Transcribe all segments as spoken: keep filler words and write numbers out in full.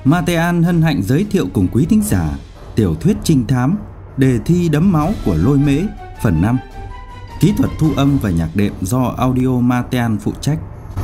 Matean hân hạnh giới thiệu cùng quý thính giả tiểu thuyết trinh thám Đề thi đẫm máu của Lôi Mễ phần năm. Kỹ thuật thu âm và nhạc đệm do Audio Matean phụ trách.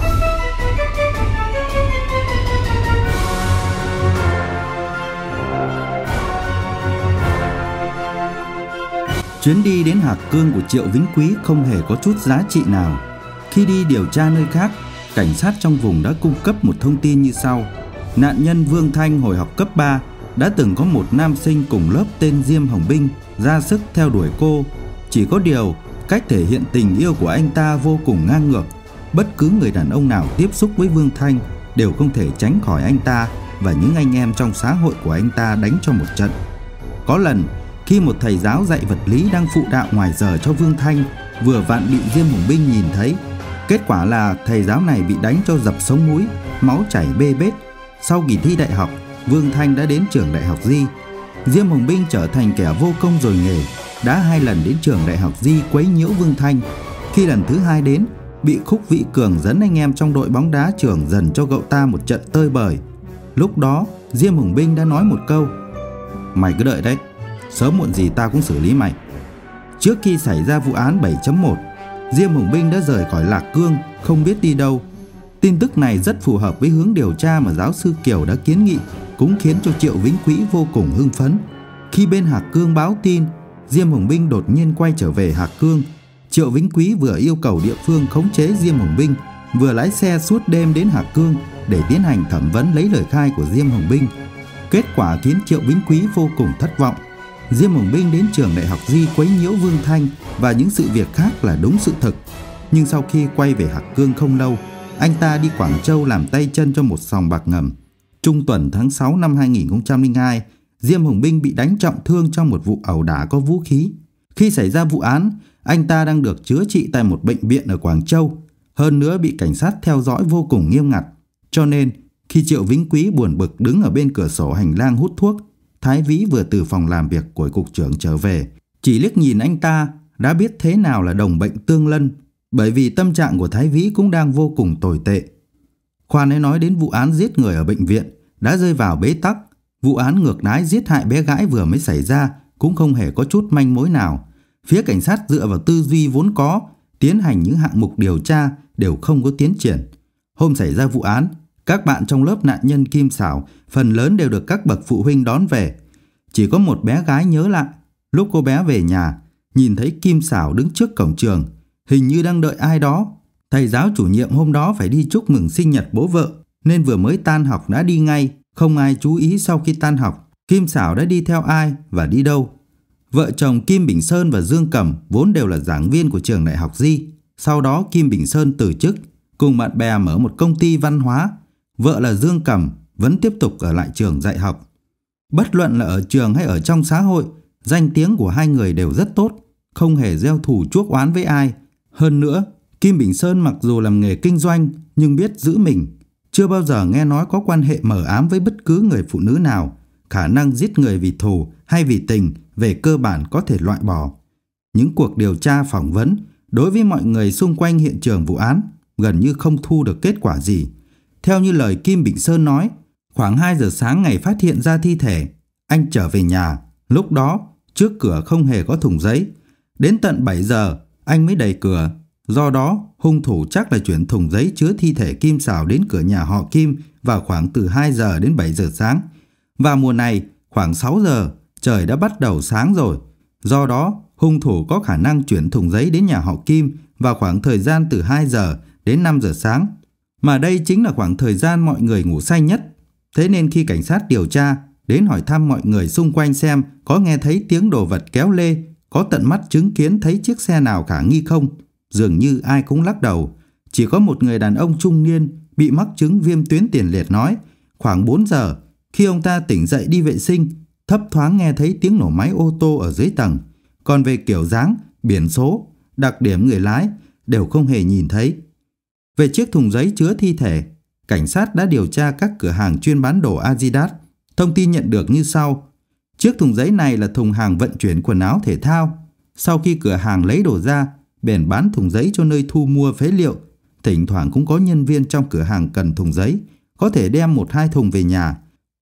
Chuyến đi đến Hạc Cương của Triệu Vĩnh Quý không hề có chút giá trị nào. Khi đi điều tra nơi khác, cảnh sát trong vùng đã cung cấp một thông tin như sau. Nạn nhân Vương Thanh hồi học cấp ba đã từng có một nam sinh cùng lớp tên Diêm Hồng Binh ra sức theo đuổi cô. Chỉ có điều, cách thể hiện tình yêu của anh ta vô cùng ngang ngược. Bất cứ người đàn ông nào tiếp xúc với Vương Thanh đều không thể tránh khỏi anh ta và những anh em trong xã hội của anh ta đánh cho một trận. Có lần, khi một thầy giáo dạy vật lý đang phụ đạo ngoài giờ cho Vương Thanh vừa vặn bị Diêm Hồng Binh nhìn thấy. Kết quả là thầy giáo này bị đánh cho dập sống mũi, máu chảy bê bết. Sau kỳ thi đại học, Vương Thanh đã đến trường đại học Di. Diêm Hồng Binh trở thành kẻ vô công rồi nghề, đã hai lần đến trường đại học Di quấy nhiễu Vương Thanh. Khi lần thứ hai đến, bị Khúc Vĩ Cường dẫn anh em trong đội bóng đá trường dần cho cậu ta một trận tơi bời. Lúc đó, Diêm Hồng Binh đã nói một câu: "Mày cứ đợi đấy, sớm muộn gì ta cũng xử lý mày." Trước khi xảy ra vụ án bảy chấm một, Diêm Hồng Binh đã rời khỏi Lạc Cương, không biết đi đâu. Tin tức này rất phù hợp với hướng điều tra mà giáo sư Kiều đã kiến nghị, cũng khiến cho Triệu Vĩnh Quý vô cùng hưng phấn. Khi bên Hạc Cương báo tin Diêm Hồng Binh đột nhiên quay trở về Hạc Cương, Triệu Vĩnh Quý vừa yêu cầu địa phương khống chế Diêm Hồng Binh, vừa lái xe suốt đêm đến Hạc Cương để tiến hành thẩm vấn lấy lời khai của Diêm Hồng Binh. Kết quả khiến Triệu Vĩnh Quý vô cùng thất vọng. Diêm Hồng Binh đến trường đại học Di quấy nhiễu Vương Thanh và những sự việc khác là đúng sự thực. Nhưng sau khi quay về Hạc Cương không lâu, anh ta đi Quảng Châu làm tay chân cho một sòng bạc ngầm. Trung tuần tháng sáu năm hai nghìn không trăm lẻ hai, Diêm Hồng Binh bị đánh trọng thương trong một vụ ẩu đả có vũ khí. Khi xảy ra vụ án, anh ta đang được chữa trị tại một bệnh viện ở Quảng Châu. Hơn nữa bị cảnh sát theo dõi vô cùng nghiêm ngặt. Cho nên, khi Triệu Vĩnh Quý buồn bực đứng ở bên cửa sổ hành lang hút thuốc, Thái Vĩ vừa từ phòng làm việc của cục trưởng trở về. Chỉ liếc nhìn anh ta đã biết thế nào là đồng bệnh tương lân, bởi vì tâm trạng của Thái Vĩ cũng đang vô cùng tồi tệ. Khoan hãy nói đến vụ án giết người ở bệnh viện đã rơi vào bế tắc. Vụ án ngược đãi giết hại bé gái vừa mới xảy ra cũng không hề có chút manh mối nào. Phía cảnh sát dựa vào tư duy vốn có tiến hành những hạng mục điều tra đều không có tiến triển. Hôm xảy ra vụ án, các bạn trong lớp nạn nhân Kim Xảo phần lớn đều được các bậc phụ huynh đón về. Chỉ có một bé gái nhớ lại, lúc cô bé về nhà, nhìn thấy Kim Xảo đứng trước cổng trường, hình như đang đợi ai đó. Thầy giáo chủ nhiệm hôm đó phải đi chúc mừng sinh nhật bố vợ, nên vừa mới tan học đã đi ngay, không ai chú ý sau khi tan học Kim Xảo đã đi theo ai và đi đâu. Vợ chồng Kim Bình Sơn và Dương Cẩm vốn đều là giảng viên của trường đại học Di. Sau đó Kim Bình Sơn từ chức, cùng bạn bè mở một công ty văn hóa. Vợ là Dương Cẩm vẫn tiếp tục ở lại trường dạy học. Bất luận là ở trường hay ở trong xã hội, danh tiếng của hai người đều rất tốt, không hề gieo thù chuốc oán với ai. Hơn nữa, Kim Bình Sơn mặc dù làm nghề kinh doanh nhưng biết giữ mình, chưa bao giờ nghe nói có quan hệ mờ ám với bất cứ người phụ nữ nào. Khả năng giết người vì thù hay vì tình về cơ bản có thể loại bỏ. Những cuộc điều tra phỏng vấn đối với mọi người xung quanh hiện trường vụ án gần như không thu được kết quả gì. Theo như lời Kim Bình Sơn nói, khoảng hai giờ sáng ngày phát hiện ra thi thể, anh trở về nhà. Lúc đó, trước cửa không hề có thùng giấy. Đến tận bảy giờ, anh mới đẩy cửa. Do đó, hung thủ chắc là chuyển thùng giấy chứa thi thể Kim Xảo đến cửa nhà họ Kim vào khoảng từ hai giờ đến bảy giờ sáng. Và mùa này, khoảng sáu giờ, trời đã bắt đầu sáng rồi. Do đó, hung thủ có khả năng chuyển thùng giấy đến nhà họ Kim vào khoảng thời gian từ hai giờ đến năm giờ sáng. Mà đây chính là khoảng thời gian mọi người ngủ say nhất. Thế nên khi cảnh sát điều tra đến hỏi thăm mọi người xung quanh xem có nghe thấy tiếng đồ vật kéo lê, có tận mắt chứng kiến thấy chiếc xe nào khả nghi không, dường như ai cũng lắc đầu. Chỉ có một người đàn ông trung niên bị mắc chứng viêm tuyến tiền liệt nói khoảng bốn giờ, khi ông ta tỉnh dậy đi vệ sinh, thấp thoáng nghe thấy tiếng nổ máy ô tô ở dưới tầng. Còn về kiểu dáng, biển số, đặc điểm người lái đều không hề nhìn thấy. Về chiếc thùng giấy chứa thi thể, cảnh sát đã điều tra các cửa hàng chuyên bán đồ Adidas. Thông tin nhận được như sau. Chiếc thùng giấy này là thùng hàng vận chuyển quần áo thể thao. Sau khi cửa hàng lấy đồ ra, bèn bán thùng giấy cho nơi thu mua phế liệu. Thỉnh thoảng cũng có nhân viên trong cửa hàng cần thùng giấy, có thể đem một hai thùng về nhà.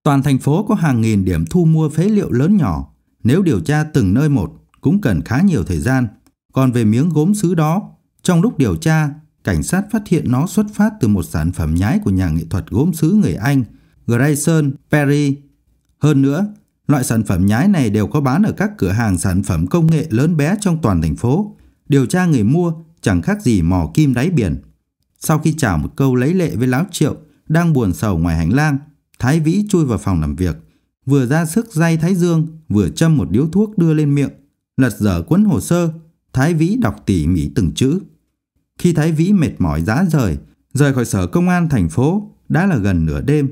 Toàn thành phố có hàng nghìn điểm thu mua phế liệu lớn nhỏ. Nếu điều tra từng nơi một cũng cần khá nhiều thời gian. Còn về miếng gốm sứ đó, trong lúc điều tra, cảnh sát phát hiện nó xuất phát từ một sản phẩm nhái của nhà nghệ thuật gốm sứ người Anh Grayson Perry. Hơn nữa, loại sản phẩm nhái này đều có bán ở các cửa hàng sản phẩm công nghệ lớn bé trong toàn thành phố. Điều tra người mua chẳng khác gì mò kim đáy biển. Sau khi chào một câu lấy lệ với Láo Triệu đang buồn sầu ngoài hành lang, Thái Vĩ chui vào phòng làm việc, vừa ra sức day thái dương, vừa châm một điếu thuốc đưa lên miệng, lật dở cuốn hồ sơ. Thái Vĩ đọc tỉ mỉ từng chữ. Khi Thái Vĩ mệt mỏi rã rời, rời khỏi sở công an thành phố đã là gần nửa đêm.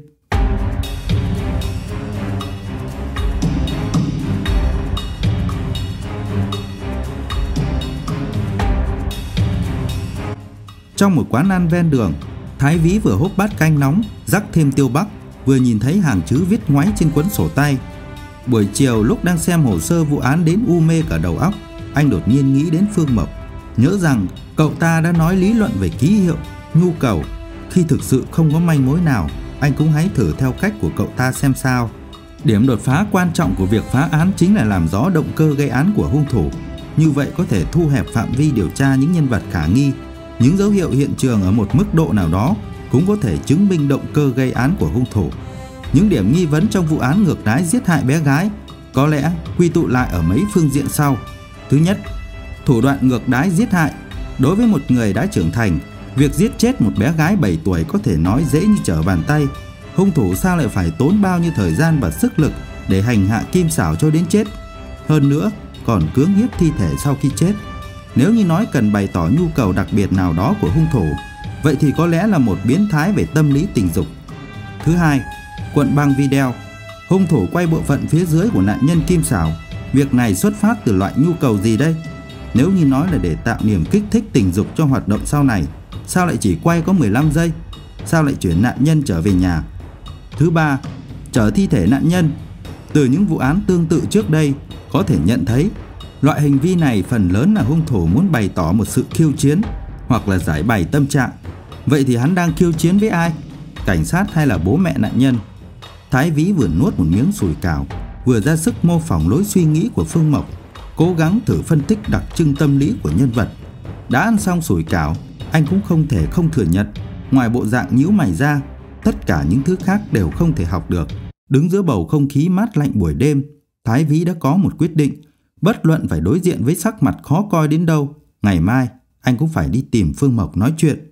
Trong một quán ăn ven đường, Thái Vĩ vừa húp bát canh nóng, rắc thêm tiêu bắc, vừa nhìn thấy hàng chữ viết ngoáy trên cuốn sổ tay. Buổi chiều lúc đang xem hồ sơ vụ án đến u mê cả đầu óc, anh đột nhiên nghĩ đến Phương Mộc, nhớ rằng cậu ta đã nói lý luận về ký hiệu, nhu cầu. Khi thực sự không có manh mối nào, anh cũng hãy thử theo cách của cậu ta xem sao. Điểm đột phá quan trọng của việc phá án chính là làm rõ động cơ gây án của hung thủ. Như vậy có thể thu hẹp phạm vi điều tra những nhân vật khả nghi. Những dấu hiệu hiện trường ở một mức độ nào đó cũng có thể chứng minh động cơ gây án của hung thủ. Những điểm nghi vấn trong vụ án ngược đãi giết hại bé gái có lẽ quy tụ lại ở mấy phương diện sau. Thứ nhất, thủ đoạn ngược đãi giết hại. Đối với một người đã trưởng thành, việc giết chết một bé gái bảy tuổi có thể nói dễ như trở bàn tay. Hung thủ sao lại phải tốn bao nhiêu thời gian và sức lực để hành hạ Kim Xảo cho đến chết? Hơn nữa, còn cưỡng hiếp thi thể sau khi chết. Nếu như nói cần bày tỏ nhu cầu đặc biệt nào đó của hung thủ, vậy thì có lẽ là một biến thái về tâm lý tình dục. Thứ hai, cuộn băng video. Hung thủ quay bộ phận phía dưới của nạn nhân Kim Xảo. Việc này xuất phát từ loại nhu cầu gì đây? Nếu như nói là để tạo niềm kích thích tình dục cho hoạt động sau này, sao lại chỉ quay có mười lăm giây? Sao lại chuyển nạn nhân trở về nhà? Thứ ba, chở thi thể nạn nhân. Từ những vụ án tương tự trước đây, có thể nhận thấy loại hành vi này phần lớn là hung thủ muốn bày tỏ một sự khiêu chiến hoặc là giải bày tâm trạng. Vậy thì hắn đang khiêu chiến với ai? Cảnh sát hay là bố mẹ nạn nhân? Thái Vĩ vừa nuốt một miếng sủi cảo, vừa ra sức mô phỏng lối suy nghĩ của Phương Mộc, cố gắng thử phân tích đặc trưng tâm lý của nhân vật. Đã ăn xong sủi cảo, anh cũng không thể không thừa nhận, ngoài bộ dạng nhíu mày ra, tất cả những thứ khác đều không thể học được. Đứng giữa bầu không khí mát lạnh buổi đêm, Thái Vĩ đã có một quyết định. Bất luận phải đối diện với sắc mặt khó coi đến đâu, ngày mai anh cũng phải đi tìm Phương Mộc nói chuyện.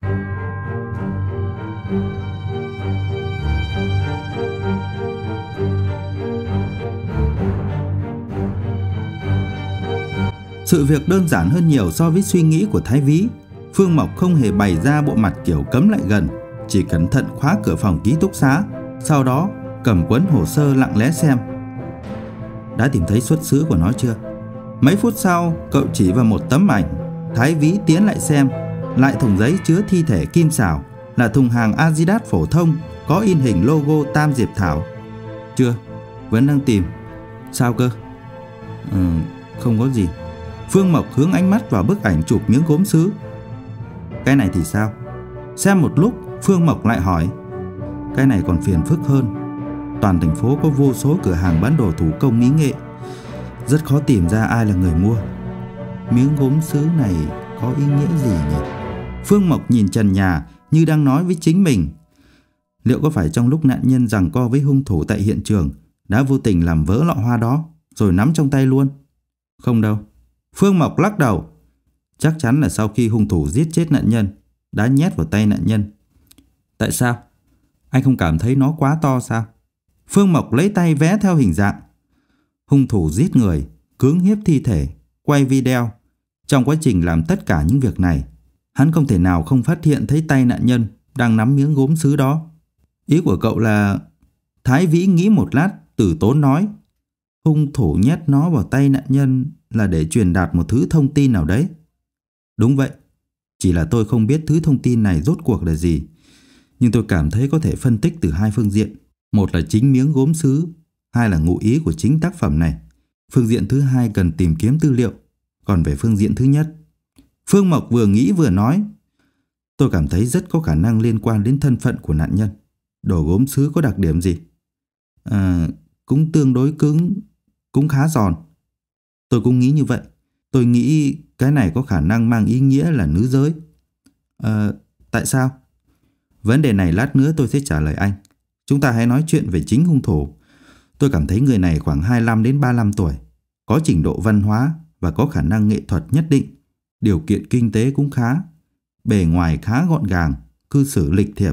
Sự việc đơn giản hơn nhiều so với suy nghĩ của Thái Vĩ. Phương Mộc không hề bày ra bộ mặt kiểu cấm lại gần, chỉ cẩn thận khóa cửa phòng ký túc xá, sau đó cầm cuốn hồ sơ lặng lẽ xem. Đã tìm thấy xuất xứ của nó chưa? Mấy phút sau, cậu chỉ vào một tấm ảnh. Thái Vĩ tiến lại xem, lại thùng giấy chứa thi thể Kim Xảo, là thùng hàng Adidas phổ thông, có in hình logo Tam Diệp Thảo. Chưa, vẫn đang tìm. Sao cơ? Ừ, không có gì. Phương Mộc hướng ánh mắt vào bức ảnh chụp miếng gốm sứ. Cái này thì sao? Xem một lúc, Phương Mộc lại hỏi. Cái này còn phiền phức hơn. Toàn thành phố có vô số cửa hàng bán đồ thủ công mỹ nghệ, rất khó tìm ra ai là người mua. Miếng gốm sứ này có ý nghĩa gì nhỉ? Phương Mộc nhìn trần nhà như đang nói với chính mình. Liệu có phải trong lúc nạn nhân giằng co với hung thủ tại hiện trường đã vô tình làm vỡ lọ hoa đó rồi nắm trong tay luôn? Không đâu. Phương Mộc lắc đầu. Chắc chắn là sau khi hung thủ giết chết nạn nhân đã nhét vào tay nạn nhân. Tại sao? Anh không cảm thấy nó quá to sao? Phương Mộc lấy tay vé theo hình dạng. Hung thủ giết người, cưỡng hiếp thi thể, quay video. Trong quá trình làm tất cả những việc này, hắn không thể nào không phát hiện thấy tay nạn nhân đang nắm miếng gốm sứ đó. Ý của cậu là... Thái Vĩ nghĩ một lát, từ tốn nói. Hung thủ nhét nó vào tay nạn nhân là để truyền đạt một thứ thông tin nào đấy. Đúng vậy. Chỉ là tôi không biết thứ thông tin này rốt cuộc là gì. Nhưng tôi cảm thấy có thể phân tích từ hai phương diện. Một là chính miếng gốm sứ, hai là ngụ ý của chính tác phẩm này. Phương diện thứ hai cần tìm kiếm tư liệu. Còn về phương diện thứ nhất, Phương Mộc vừa nghĩ vừa nói. Tôi cảm thấy rất có khả năng liên quan đến thân phận của nạn nhân. Đồ gốm sứ có đặc điểm gì? À, cũng tương đối cứng, cũng khá giòn. Tôi cũng nghĩ như vậy. Tôi nghĩ cái này có khả năng mang ý nghĩa là nữ giới. À, tại sao? Vấn đề này lát nữa tôi sẽ trả lời anh. Chúng ta hãy nói chuyện về chính hung thủ. Tôi cảm thấy người này khoảng hai mươi lăm đến ba mươi lăm tuổi, có trình độ văn hóa và có khả năng nghệ thuật nhất định. Điều kiện kinh tế cũng khá, bề ngoài khá gọn gàng, cư xử lịch thiệp.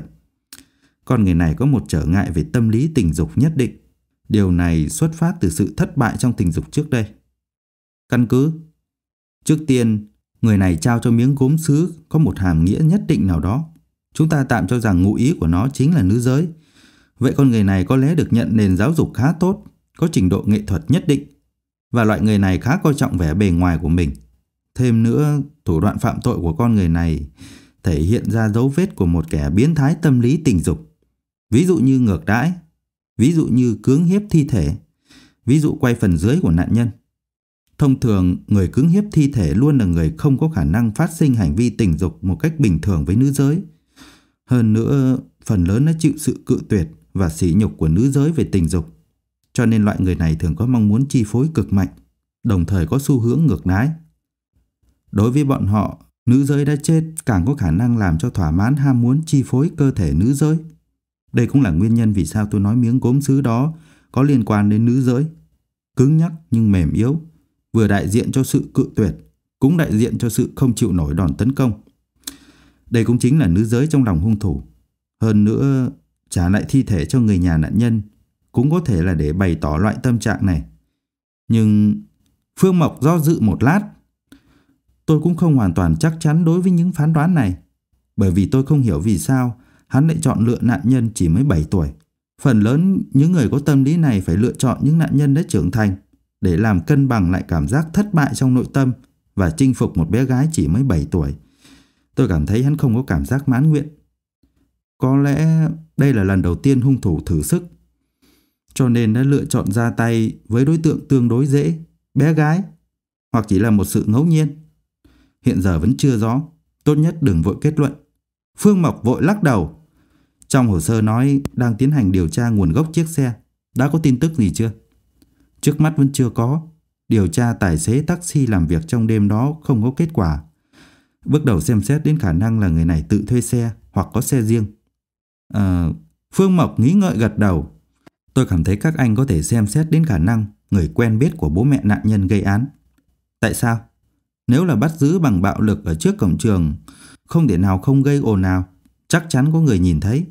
Con người này có một trở ngại về tâm lý tình dục nhất định. Điều này xuất phát từ sự thất bại trong tình dục trước đây. Căn cứ: trước tiên, người này trao cho miếng gốm sứ có một hàm nghĩa nhất định nào đó. Chúng ta tạm cho rằng ngụ ý của nó chính là nữ giới. Vậy con người này có lẽ được nhận nền giáo dục khá tốt, có trình độ nghệ thuật nhất định. Và loại người này khá coi trọng vẻ bề ngoài của mình. Thêm nữa, thủ đoạn phạm tội của con người này thể hiện ra dấu vết của một kẻ biến thái tâm lý tình dục. Ví dụ như ngược đãi, ví dụ như cưỡng hiếp thi thể, ví dụ quay phần dưới của nạn nhân. Thông thường, người cưỡng hiếp thi thể luôn là người không có khả năng phát sinh hành vi tình dục một cách bình thường với nữ giới. Hơn nữa, phần lớn đã chịu sự cự tuyệt và sỉ nhục của nữ giới về tình dục. Cho nên loại người này thường có mong muốn chi phối cực mạnh, đồng thời có xu hướng ngược đãi. Đối với bọn họ, nữ giới đã chết càng có khả năng làm cho thỏa mãn ham muốn chi phối cơ thể nữ giới. Đây cũng là nguyên nhân vì sao tôi nói miếng gốm sứ đó có liên quan đến nữ giới. Cứng nhắc nhưng mềm yếu, vừa đại diện cho sự cự tuyệt, cũng đại diện cho sự không chịu nổi đòn tấn công. Đây cũng chính là nữ giới trong lòng hung thủ. Hơn nữa, trả lại thi thể cho người nhà nạn nhân cũng có thể là để bày tỏ loại tâm trạng này. Nhưng Phương Mộc do dự một lát. Tôi cũng không hoàn toàn chắc chắn đối với những phán đoán này, bởi vì tôi không hiểu vì sao hắn lại chọn lựa nạn nhân chỉ mới bảy tuổi. Phần lớn những người có tâm lý này phải lựa chọn những nạn nhân đã trưởng thành để làm cân bằng lại cảm giác thất bại trong nội tâm và chinh phục một bé gái chỉ mới bảy tuổi. Tôi cảm thấy hắn không có cảm giác mãn nguyện. Có lẽ đây là lần đầu tiên hung thủ thử sức, cho nên đã lựa chọn ra tay với đối tượng tương đối dễ, bé gái, hoặc chỉ là một sự ngẫu nhiên. Hiện giờ vẫn chưa rõ, tốt nhất đừng vội kết luận. Phương Mộc vội lắc đầu. Trong hồ sơ nói đang tiến hành điều tra nguồn gốc chiếc xe. Đã có tin tức gì chưa? Trước mắt vẫn chưa có. Điều tra tài xế taxi làm việc trong đêm đó không có kết quả. Bước đầu xem xét đến khả năng là người này tự thuê xe hoặc có xe riêng. À, Phương Mộc nghĩ ngợi gật đầu. Tôi cảm thấy các anh có thể xem xét đến khả năng người quen biết của bố mẹ nạn nhân gây án. Tại sao? Nếu là bắt giữ bằng bạo lực ở trước cổng trường, không thể nào không gây ồn ào, chắc chắn có người nhìn thấy.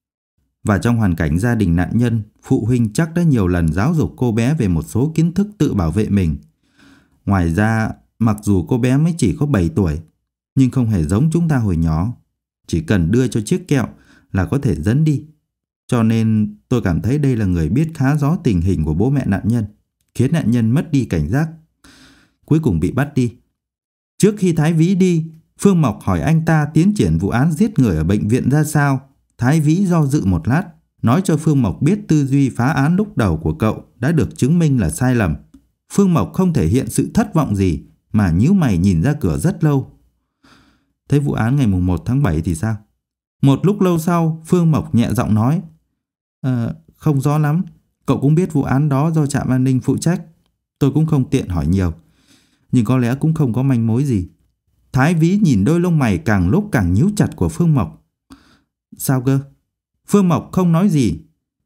Và trong hoàn cảnh gia đình nạn nhân, phụ huynh chắc đã nhiều lần giáo dục cô bé về một số kiến thức tự bảo vệ mình. Ngoài ra, mặc dù cô bé mới chỉ có bảy tuổi, nhưng không hề giống chúng ta hồi nhỏ. Chỉ cần đưa cho chiếc kẹo là có thể dẫn đi. Cho nên tôi cảm thấy đây là người biết khá rõ tình hình của bố mẹ nạn nhân, khiến nạn nhân mất đi cảnh giác, cuối cùng bị bắt đi. Trước khi Thái Vĩ đi, Phương Mộc hỏi anh ta tiến triển vụ án giết người ở bệnh viện ra sao. Thái Vĩ do dự một lát, nói cho Phương Mộc biết tư duy phá án lúc đầu của cậu đã được chứng minh là sai lầm. Phương Mộc không thể hiện sự thất vọng gì, mà nhíu mày nhìn ra cửa rất lâu. Thế vụ án ngày mùng một tháng bảy thì sao? Một lúc lâu sau, Phương Mộc nhẹ giọng nói, à, không rõ lắm. Cậu cũng biết vụ án đó do trạm an ninh phụ trách. Tôi cũng không tiện hỏi nhiều, nhưng có lẽ cũng không có manh mối gì. Thái Vĩ nhìn đôi lông mày càng lúc càng nhíu chặt của Phương Mộc. Sao cơ? Phương Mộc không nói gì.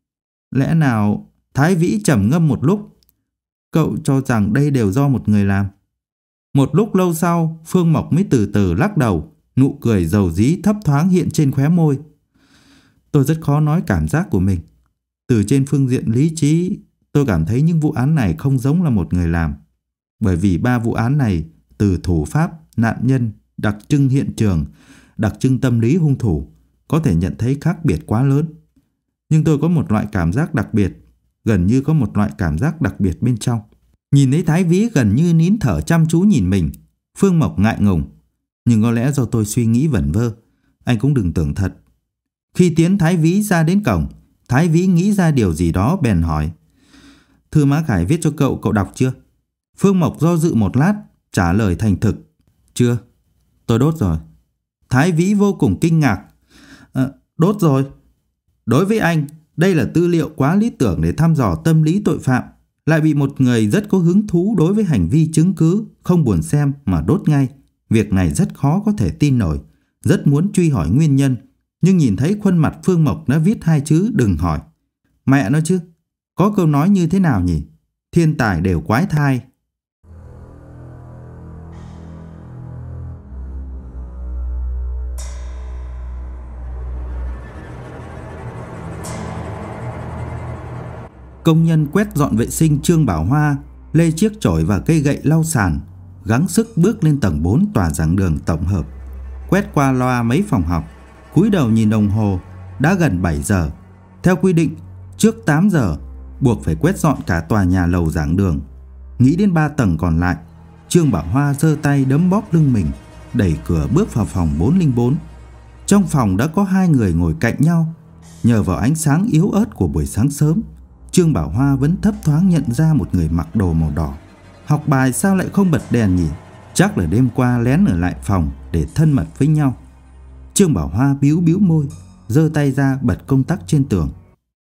Lẽ nào? Thái Vĩ trầm ngâm một lúc. Cậu cho rằng đây đều do một người làm. Một lúc lâu sau, Phương Mộc mới từ từ lắc đầu, nụ cười dầu dí thấp thoáng hiện trên khóe môi. Tôi rất khó nói cảm giác của mình. Từ trên phương diện lý trí, tôi cảm thấy những vụ án này không giống là một người làm. Bởi vì ba vụ án này, từ thủ pháp, nạn nhân, đặc trưng hiện trường, đặc trưng tâm lý hung thủ, có thể nhận thấy khác biệt quá lớn. Nhưng tôi có một loại cảm giác đặc biệt, gần như có một loại cảm giác đặc biệt bên trong. Nhìn thấy Thái Vĩ gần như nín thở chăm chú nhìn mình, Phương Mộc ngại ngùng. Nhưng có lẽ do tôi suy nghĩ vẩn vơ, anh cũng đừng tưởng thật. Khi tiến Thái Vĩ ra đến cổng, Thái Vĩ nghĩ ra điều gì đó bèn hỏi, thư Mã Khải viết cho cậu, cậu đọc chưa? Phương Mộc do dự một lát, trả lời thành thực, chưa, tôi đốt rồi. Thái Vĩ vô cùng kinh ngạc, à, đốt rồi? Đối với anh, Đây là tư liệu quá lý tưởng để thăm dò tâm lý tội phạm, lại bị một người rất có hứng thú đối với hành vi chứng cứ, không buồn xem mà đốt ngay. Việc này rất khó có thể tin nổi, rất muốn truy hỏi nguyên nhân, nhưng nhìn thấy khuôn mặt Phương Mộc đã viết hai chữ đừng hỏi. Mẹ nó chứ, có câu nói như thế nào nhỉ? Thiên tài đều quái thai. Công nhân quét dọn vệ sinh Trương Bảo Hoa lê chiếc chổi và cây gậy lau sàn, gắng sức bước lên tầng bốn tòa giảng đường tổng hợp. Quét qua loa mấy phòng học, cúi đầu nhìn đồng hồ, đã gần bảy giờ. Theo quy định, trước tám giờ buộc phải quét dọn cả tòa nhà lầu giảng đường. Nghĩ đến ba tầng còn lại, Trương Bảo Hoa giơ tay đấm bóp lưng mình, đẩy cửa bước vào phòng bốn không bốn. Trong phòng đã có hai người ngồi cạnh nhau. Nhờ vào ánh sáng yếu ớt của buổi sáng sớm, Trương Bảo Hoa vẫn thấp thoáng nhận ra một người mặc đồ màu đỏ. Học bài sao lại không bật đèn nhỉ? Chắc là đêm qua lén ở lại phòng để thân mật với nhau. Trương Bảo Hoa bĩu bĩu môi, giơ tay ra bật công tắc trên tường.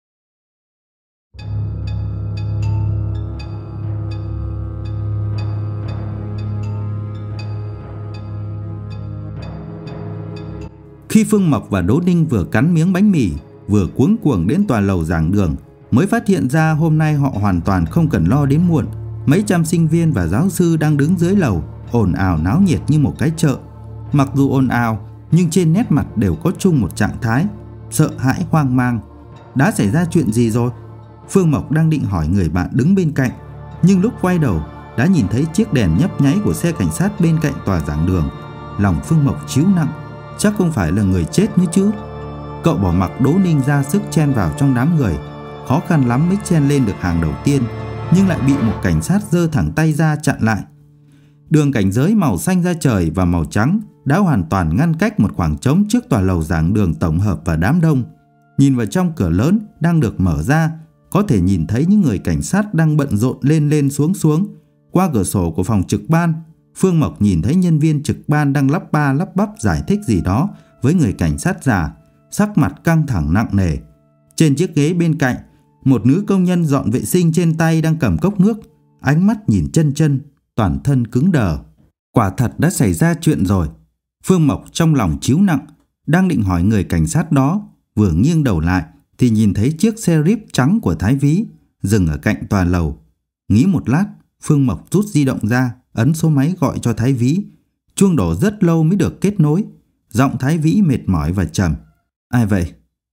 Khi Phương Mộc và Đỗ Ninh vừa cắn miếng bánh mì, vừa cuống cuồng đến tòa lầu giảng đường, mới phát hiện ra hôm nay họ hoàn toàn không cần lo đến muộn. Mấy trăm sinh viên và giáo sư đang đứng dưới lầu, ồn ào náo nhiệt như một cái chợ. Mặc dù ồn ào, nhưng trên nét mặt đều có chung một trạng thái sợ hãi, hoang mang. Đã xảy ra chuyện gì rồi? Phương Mộc đang định hỏi người bạn đứng bên cạnh, nhưng lúc quay đầu đã nhìn thấy chiếc đèn nhấp nháy của xe cảnh sát bên cạnh tòa giảng đường. Lòng Phương Mộc chíu nặng, chắc không phải là người chết nữa chứ. Cậu bỏ mặc Đỗ Ninh ra sức chen vào trong đám người, khó khăn lắm mới chen lên được hàng đầu tiên, nhưng lại bị một cảnh sát giơ thẳng tay ra chặn lại. Đường cảnh giới màu xanh da trời và màu trắng đã hoàn toàn ngăn cách một khoảng trống trước tòa lầu giảng đường tổng hợp và đám đông. Nhìn vào trong cửa lớn đang được mở ra, có thể nhìn thấy những người cảnh sát đang bận rộn lên lên xuống xuống. Qua cửa sổ của phòng trực ban, Phương Mộc nhìn thấy nhân viên trực ban đang lắp ba lắp bắp giải thích gì đó với người cảnh sát già, sắc mặt căng thẳng nặng nề. Trên chiếc ghế bên cạnh, một nữ công nhân dọn vệ sinh trên tay đang cầm cốc nước, ánh mắt nhìn chân chân, toàn thân cứng đờ. Quả thật đã xảy ra chuyện rồi. Phương Mộc trong lòng chíu nặng, đang định hỏi người cảnh sát đó, vừa nghiêng đầu lại thì nhìn thấy chiếc xe Jeep trắng của Thái Vĩ dừng ở cạnh tòa lầu. Nghĩ một lát, Phương Mộc rút di động ra, ấn số máy gọi cho Thái Vĩ. Chuông đổ rất lâu mới được kết nối. Giọng Thái Vĩ mệt mỏi và trầm. Ai vậy?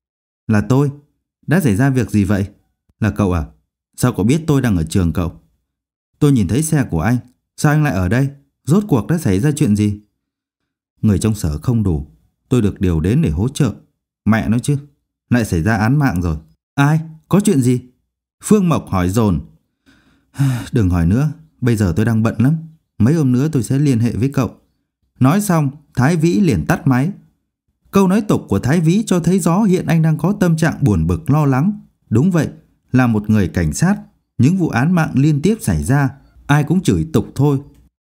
Là tôi. Đã xảy ra việc gì vậy? Là cậu à? Sao cậu biết tôi đang ở trường cậu? Tôi nhìn thấy xe của anh. Sao anh lại ở đây? Rốt cuộc đã xảy ra chuyện gì? Người trong sở không đủ, tôi được điều đến để hỗ trợ. Mẹ nó chứ, lại xảy ra án mạng rồi. Ai? Có chuyện gì? Phương Mộc hỏi dồn. Đừng hỏi nữa, bây giờ tôi đang bận lắm. Mấy hôm nữa tôi sẽ liên hệ với cậu. Nói xong, Thái Vĩ liền tắt máy. Câu nói tục của Thái Vĩ cho thấy rõ hiện anh đang có tâm trạng buồn bực lo lắng. Đúng vậy, là một người cảnh sát, những vụ án mạng liên tiếp xảy ra, ai cũng chửi tục thôi.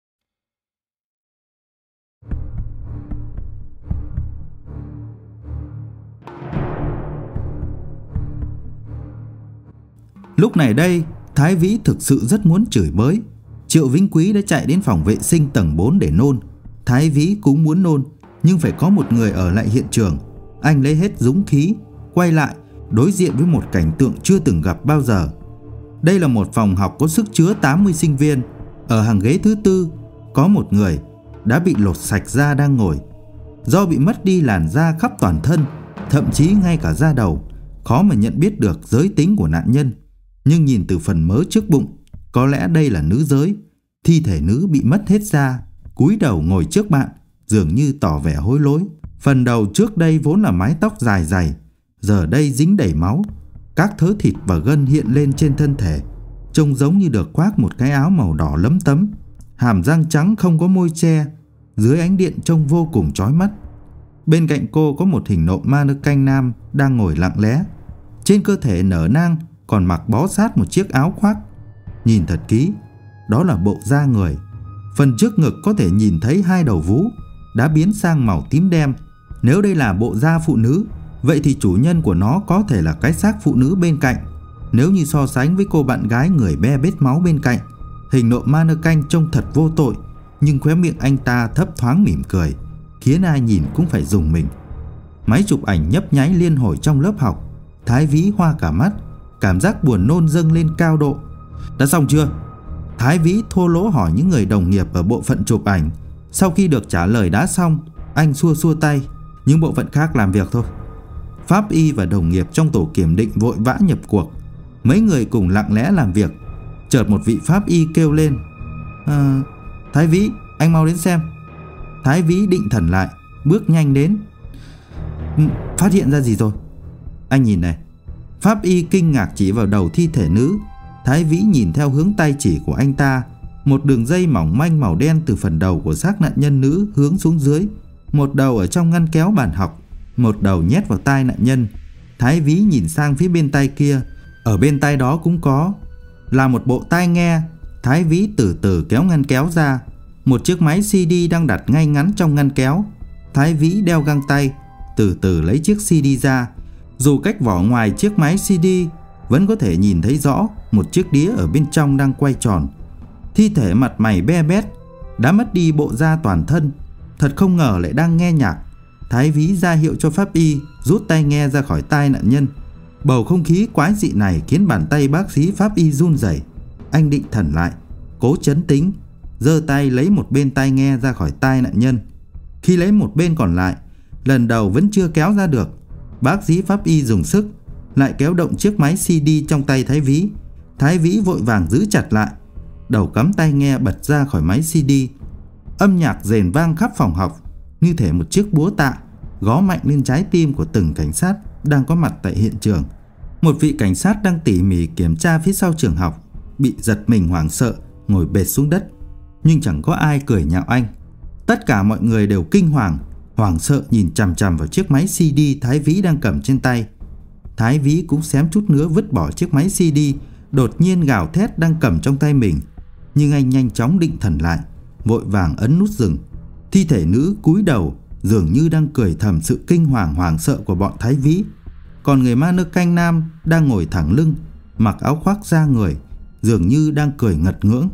Lúc này đây, Thái Vĩ thực sự rất muốn chửi bới. Triệu Vĩnh Quý đã chạy đến phòng vệ sinh tầng bốn để nôn. Thái Vĩ cũng muốn nôn, nhưng phải có một người ở lại hiện trường. Anh lấy hết dũng khí, quay lại, đối diện với một cảnh tượng chưa từng gặp bao giờ. Đây là một phòng học có sức chứa tám mươi sinh viên. Ở hàng ghế thứ tư, có một người đã bị lột sạch da đang ngồi. Do bị mất đi làn da khắp toàn thân, thậm chí ngay cả da đầu, khó mà nhận biết được giới tính của nạn nhân. Nhưng nhìn từ phần mớ trước bụng, có lẽ đây là nữ giới. Thi thể nữ bị mất hết da, cúi đầu ngồi trước bạn, dường như tỏ vẻ hối lỗi. Phần đầu trước đây vốn là mái tóc dài dày, giờ đây dính đầy máu. Các thớ thịt và gân hiện lên trên thân thể, trông giống như được khoác một cái áo màu đỏ lấm tấm. Hàm răng trắng không có môi che, dưới ánh điện trông vô cùng chói mắt. Bên cạnh cô có một hình nộm ma nữ canh nam đang ngồi lặng lẽ. Trên cơ thể nở nang còn mặc bó sát một chiếc áo khoác. Nhìn thật kỹ, đó là bộ da người. Phần trước ngực có thể nhìn thấy hai đầu vú đã biến sang màu tím đen. Nếu đây là bộ da phụ nữ, vậy thì chủ nhân của nó có thể là cái xác phụ nữ bên cạnh. Nếu như so sánh với cô bạn gái người be bết máu bên cạnh, hình nộm ma nơ canh trông thật vô tội, nhưng khóe miệng anh ta thấp thoáng mỉm cười, khiến ai nhìn cũng phải rùng mình. Máy chụp ảnh nhấp nháy liên hồi trong lớp học. Thái Vĩ hoa cả mắt, cảm giác buồn nôn dâng lên cao độ. Đã xong chưa? Thái Vĩ thô lỗ hỏi những người đồng nghiệp ở bộ phận chụp ảnh. Sau khi được trả lời đã xong, anh xua xua tay. Những bộ phận khác làm việc thôi. Pháp y và đồng nghiệp trong tổ kiểm định vội vã nhập cuộc. Mấy người cùng lặng lẽ làm việc. Chợt một vị pháp y kêu lên: à, Thái Vĩ, anh mau đến xem. Thái Vĩ định thần lại, bước nhanh đến. Phát hiện ra gì rồi? Anh nhìn này. Pháp y kinh ngạc chỉ vào đầu thi thể nữ. Thái Vĩ nhìn theo hướng tay chỉ của anh ta. Một đường dây mỏng manh màu đen từ phần đầu của xác nạn nhân nữ hướng xuống dưới. Một đầu ở trong ngăn kéo bàn học, một đầu nhét vào tai nạn nhân. Thái Vĩ nhìn sang phía bên tay kia. Ở bên tay đó cũng có, là một bộ tai nghe. Thái Vĩ từ từ kéo ngăn kéo ra. Một chiếc máy xê đê đang đặt ngay ngắn trong ngăn kéo. Thái Vĩ đeo găng tay, từ từ lấy chiếc xê đê ra. Dù cách vỏ ngoài chiếc máy xê đê vẫn có thể nhìn thấy rõ một chiếc đĩa ở bên trong đang quay tròn. Thi thể mặt mày be bét, đã mất đi bộ da toàn thân. Thật không ngờ lại đang nghe nhạc. Thái Vĩ ra hiệu cho pháp y rút tai nghe ra khỏi tai nạn nhân. Bầu không khí quái dị này khiến bàn tay bác sĩ pháp y run rẩy. Anh định thần lại, cố trấn tĩnh, giơ tay lấy một bên tai nghe ra khỏi tai nạn nhân. Khi lấy một bên còn lại, lần đầu vẫn chưa kéo ra được. Bác sĩ pháp y dùng sức, lại kéo động chiếc máy xê đê trong tay Thái Vĩ. Thái Vĩ vội vàng giữ chặt lại. Đầu cắm tai nghe bật ra khỏi máy xê đê. Âm nhạc rền vang khắp phòng học, như thể một chiếc búa tạ gõ mạnh lên trái tim của từng cảnh sát đang có mặt tại hiện trường. Một vị cảnh sát đang tỉ mỉ kiểm tra phía sau trường học bị giật mình hoảng sợ, ngồi bệt xuống đất. Nhưng chẳng có ai cười nhạo anh. Tất cả mọi người đều kinh hoàng, hoảng sợ nhìn chằm chằm vào chiếc máy xê đê Thái Vĩ đang cầm trên tay. Thái Vĩ cũng xém chút nữa vứt bỏ chiếc máy xê đê đột nhiên gào thét đang cầm trong tay mình. Nhưng anh nhanh chóng định thần lại, vội vàng ấn nút dừng. Thi thể nữ cúi đầu, dường như đang cười thầm sự kinh hoàng hoảng sợ của bọn Thái Vĩ. Còn người ma nơ canh nam đang ngồi thẳng lưng, mặc áo khoác da người, dường như đang cười ngật ngưỡng.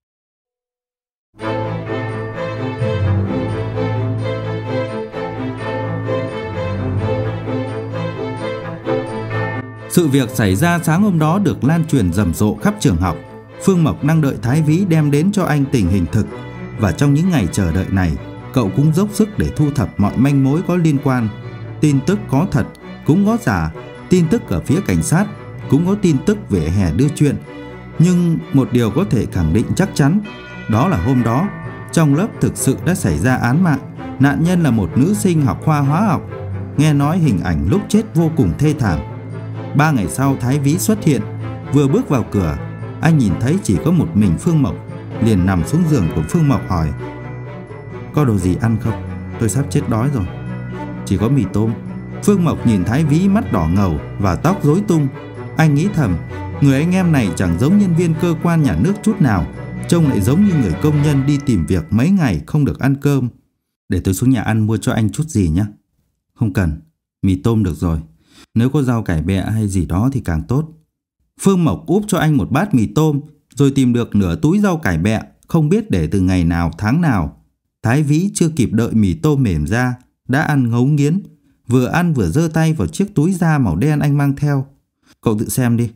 Sự việc xảy ra sáng hôm đó được lan truyền rầm rộ khắp trường học. Phương Mộc đang đợi Thái Vĩ đem đến cho anh tình hình thực. Và trong những ngày chờ đợi này, cậu cũng dốc sức để thu thập mọi manh mối có liên quan. Tin tức có thật, cũng có giả. Tin tức ở phía cảnh sát, cũng có tin tức vỉa hè đưa chuyện. Nhưng một điều có thể khẳng định chắc chắn, đó là hôm đó, trong lớp thực sự đã xảy ra án mạng. Nạn nhân là một nữ sinh học khoa hóa học. Nghe nói hình ảnh lúc chết vô cùng thê thảm. Ba ngày sau Thái Vĩ xuất hiện. Vừa bước vào cửa, anh nhìn thấy chỉ có một mình Phương Mộc, liền nằm xuống giường của Phương Mộc hỏi: có đồ gì ăn không? Tôi sắp chết đói rồi. Chỉ có mì tôm. Phương Mộc nhìn Thái Vĩ mắt đỏ ngầu và tóc rối tung. Anh nghĩ thầm, người anh em này chẳng giống nhân viên cơ quan nhà nước chút nào, trông lại giống như người công nhân đi tìm việc mấy ngày không được ăn cơm. Để tôi xuống nhà ăn mua cho anh chút gì nhé. Không cần, mì tôm được rồi. Nếu có rau cải bẹ hay gì đó thì càng tốt. Phương Mộc úp cho anh một bát mì tôm, rồi tìm được nửa túi rau cải bẹ, không biết để từ ngày nào tháng nào. Thái Vĩ chưa kịp đợi mì tôm mềm ra, đã ăn ngấu nghiến. Vừa ăn vừa giơ tay vào chiếc túi da màu đen anh mang theo. Cậu tự xem đi.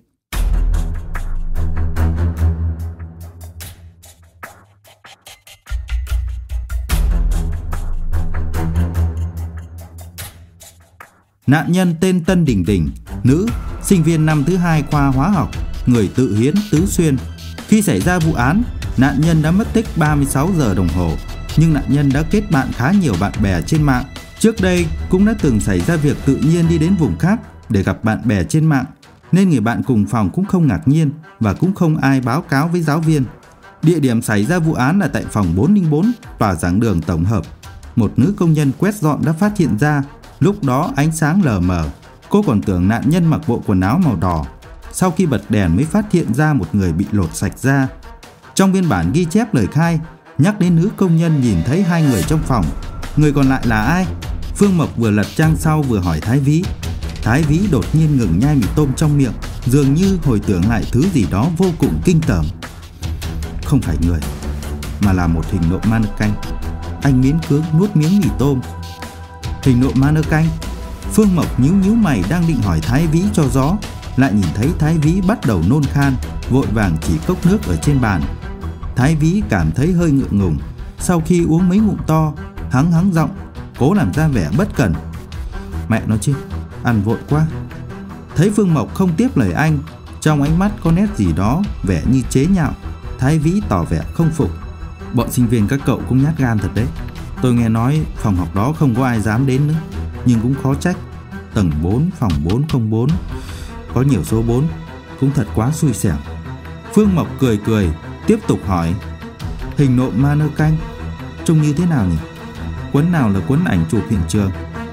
Nạn nhân tên Tân Đình Đình, nữ, sinh viên năm thứ hai khoa hóa học, người tự hiến Tứ Xuyên. Khi xảy ra vụ án, nạn nhân đã mất tích ba mươi sáu giờ đồng hồ, nhưng nạn nhân đã kết bạn khá nhiều bạn bè trên mạng. Trước đây cũng đã từng xảy ra việc tự nhiên đi đến vùng khác để gặp bạn bè trên mạng, nên người bạn cùng phòng cũng không ngạc nhiên và cũng không ai báo cáo với giáo viên. Địa điểm xảy ra vụ án là tại phòng bốn không bốn, tòa giảng đường tổng hợp. Một nữ công nhân quét dọn đã phát hiện ra. Lúc đó ánh sáng lờ mờ, cô còn tưởng nạn nhân mặc bộ quần áo màu đỏ. Sau khi bật đèn mới phát hiện ra một người bị lột sạch da. Trong biên bản ghi chép lời khai, nhắc đến nữ công nhân nhìn thấy hai người trong phòng. Người còn lại là ai? Phương Mộc vừa lật trang sau vừa hỏi Thái Vĩ. Thái Vĩ đột nhiên ngừng nhai mì tôm trong miệng, dường như hồi tưởng lại thứ gì đó vô cùng kinh tởm. Không phải người, mà là một hình nộm ma nơ canh. Anh miễn cưỡng nuốt miếng mì tôm. Hình nộm ma nơ canh? Phương Mộc nhíu nhíu mày đang định hỏi Thái Vĩ cho rõ, lại nhìn thấy Thái Vĩ bắt đầu nôn khan, vội vàng chỉ cốc nước ở trên bàn. Thái Vĩ cảm thấy hơi ngượng ngùng. Sau khi uống mấy ngụm to, hắng hắng giọng, cố làm ra vẻ bất cẩn. Mẹ nó chứ, ăn vội quá. Thấy Phương Mộc không tiếp lời anh, trong ánh mắt có nét gì đó vẻ như chế nhạo, Thái Vĩ tỏ vẻ không phục. Bọn sinh viên các cậu cũng nhát gan thật đấy. Tôi nghe nói phòng học đó không có ai dám đến nữa, nhưng cũng khó trách. Tầng bốn, phòng bốn không bốn, có nhiều số bốn, cũng thật quá xui xẻo. Phương Mộc cười cười, tiếp tục hỏi. Hình nộm ma nơ canh trông như thế nào nhỉ? Cuốn nào là cuốn ảnh chụp hiện trường?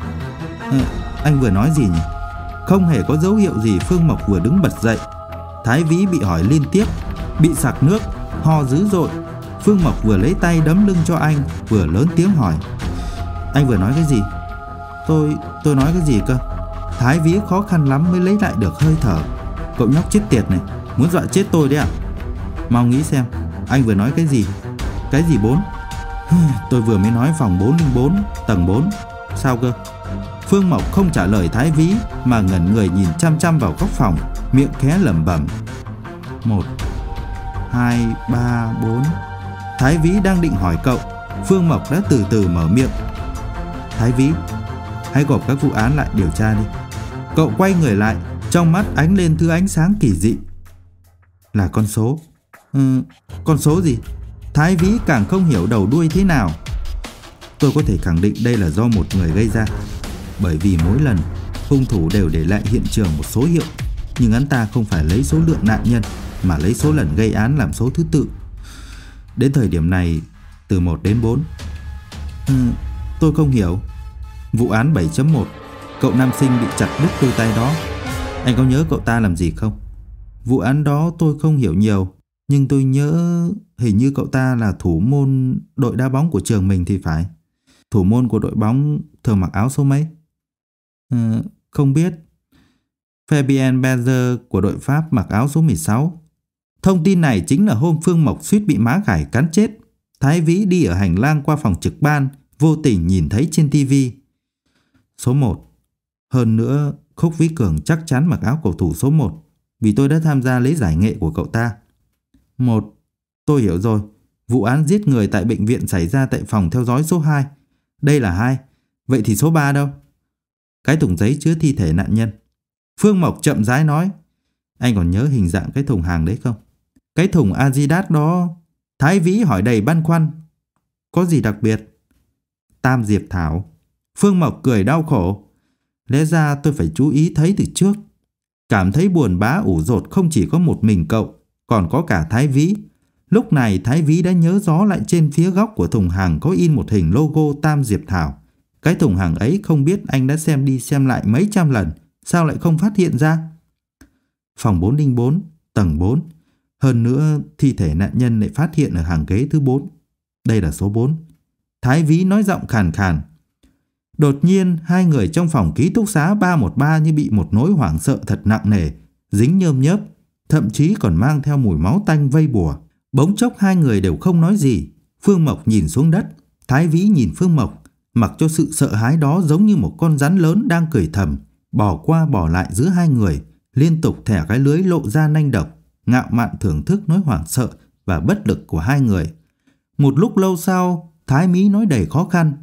À, anh vừa nói gì nhỉ? Không hề có dấu hiệu gì Phương Mộc vừa đứng bật dậy. Thái Vĩ bị hỏi liên tiếp, bị sặc nước, ho dữ dội. Phương Mộc vừa lấy tay đấm lưng cho anh, vừa lớn tiếng hỏi. Anh vừa nói cái gì? Tôi... tôi nói cái gì cơ? Thái Vĩ khó khăn lắm mới lấy lại được hơi thở. Cậu nhóc chết tiệt này, muốn dọa chết tôi đấy à? Mau nghĩ xem, anh vừa nói cái gì? Cái gì bốn? Tôi vừa mới nói phòng bốn không bốn, tầng bốn. Sao cơ? Phương Mộc không trả lời Thái Vĩ mà ngẩn người nhìn chăm chăm vào góc phòng, miệng khẽ lẩm bẩm. Một, hai, ba, bốn. Thái Vĩ đang định hỏi cậu, Phương Mộc đã từ từ mở miệng. Thái Vĩ, hãy gộp các vụ án lại điều tra đi. Cậu quay người lại, trong mắt ánh lên thứ ánh sáng kỳ dị. Là con số. Ừ, con số gì? Thái Vĩ càng không hiểu đầu đuôi thế nào. Tôi có thể khẳng định đây là do một người gây ra, bởi vì mỗi lần hung thủ đều để lại hiện trường một số hiệu, nhưng hắn ta không phải lấy số lượng nạn nhân mà lấy số lần gây án làm số thứ tự. Đến thời điểm này, từ một đến bốn. Ừ, tôi không hiểu. Vụ án bảy chấm một, cậu nam sinh bị chặt đứt đôi tay đó, anh có nhớ cậu ta làm gì không? Vụ án đó tôi không hiểu nhiều, nhưng tôi nhớ hình như cậu ta là thủ môn đội đá bóng của trường mình thì phải. Thủ môn của đội bóng thường mặc áo số mấy? Ừ, không biết. Fabien Bezer của đội Pháp mặc áo số mười sáu. Thông tin này chính là hôm Phương Mộc suýt bị má gải cắn chết. Thái Vĩ đi ở hành lang qua phòng trực ban, vô tình nhìn thấy trên tivi. Số một. Hơn nữa, Khúc Vĩ Cường chắc chắn mặc áo cầu thủ số một, vì tôi đã tham gia lấy giải nghệ của cậu ta. Một. Tôi hiểu rồi. Vụ án giết người tại bệnh viện xảy ra tại phòng theo dõi số hai. Đây là hai. Vậy thì số ba đâu? Cái thùng giấy chứa thi thể nạn nhân. Phương Mộc chậm rãi nói. Anh còn nhớ hình dạng cái thùng hàng đấy không? Cái thùng Adidas đó. Thái Vĩ hỏi đầy băn khoăn. Có gì đặc biệt? Tam Diệp Thảo. Phương Mộc cười đau khổ. Lẽ ra tôi phải chú ý thấy từ trước. Cảm thấy buồn bã ủ rột không chỉ có một mình cậu, còn có cả Thái Vĩ. Lúc này Thái Vĩ đã nhớ rõ lại trên phía góc của thùng hàng có in một hình logo Tam Diệp Thảo. Cái thùng hàng ấy không biết anh đã xem đi xem lại mấy trăm lần, sao lại không phát hiện ra? Phòng bốn không bốn, tầng bốn. Hơn nữa thi thể nạn nhân lại phát hiện ở hàng ghế thứ bốn. Đây là số bốn. Thái Vĩ nói giọng khàn khàn. Đột nhiên hai người trong phòng ký túc xá ba một ba như bị một nỗi hoảng sợ thật nặng nề, dính nhơm nhớp, thậm chí còn mang theo mùi máu tanh vây bùa. Bỗng chốc hai người đều không nói gì. Phương Mộc nhìn xuống đất, Thái Vĩ nhìn Phương Mộc, mặc cho sự sợ hãi đó giống như một con rắn lớn đang cười thầm, bỏ qua bỏ lại giữa hai người, liên tục thẻ cái lưới lộ ra nanh độc, ngạo mạn thưởng thức nỗi hoảng sợ và bất lực của hai người. Một lúc lâu sau, Thái Vĩ nói đầy khó khăn.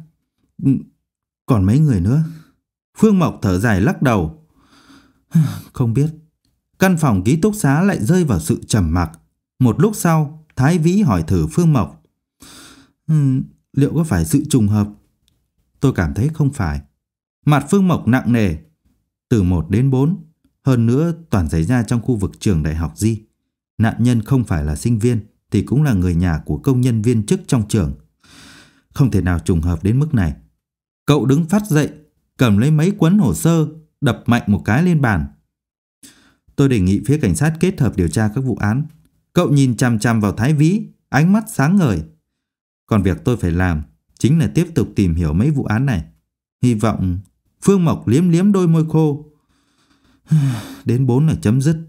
Còn mấy người nữa? Phương Mộc thở dài lắc đầu. Không biết. Căn phòng ký túc xá lại rơi vào sự trầm mặc. Một lúc sau, Thái Vĩ hỏi thử Phương Mộc. Ừm, liệu có phải sự trùng hợp? Tôi cảm thấy không phải. Mặt Phương Mộc nặng nề. Từ một đến bốn. Hơn nữa toàn xảy ra trong khu vực trường đại học Di. Nạn nhân không phải là sinh viên thì cũng là người nhà của công nhân viên chức trong trường. Không thể nào trùng hợp đến mức này. Cậu đứng phát dậy, cầm lấy mấy cuốn hồ sơ, đập mạnh một cái lên bàn. Tôi đề nghị phía cảnh sát kết hợp điều tra các vụ án. Cậu nhìn chằm chằm vào Thái Vĩ, ánh mắt sáng ngời. Còn việc tôi phải làm chính là tiếp tục tìm hiểu mấy vụ án này. Hy vọng... Phương Mộc liếm liếm đôi môi khô. Đến bốn là chấm dứt.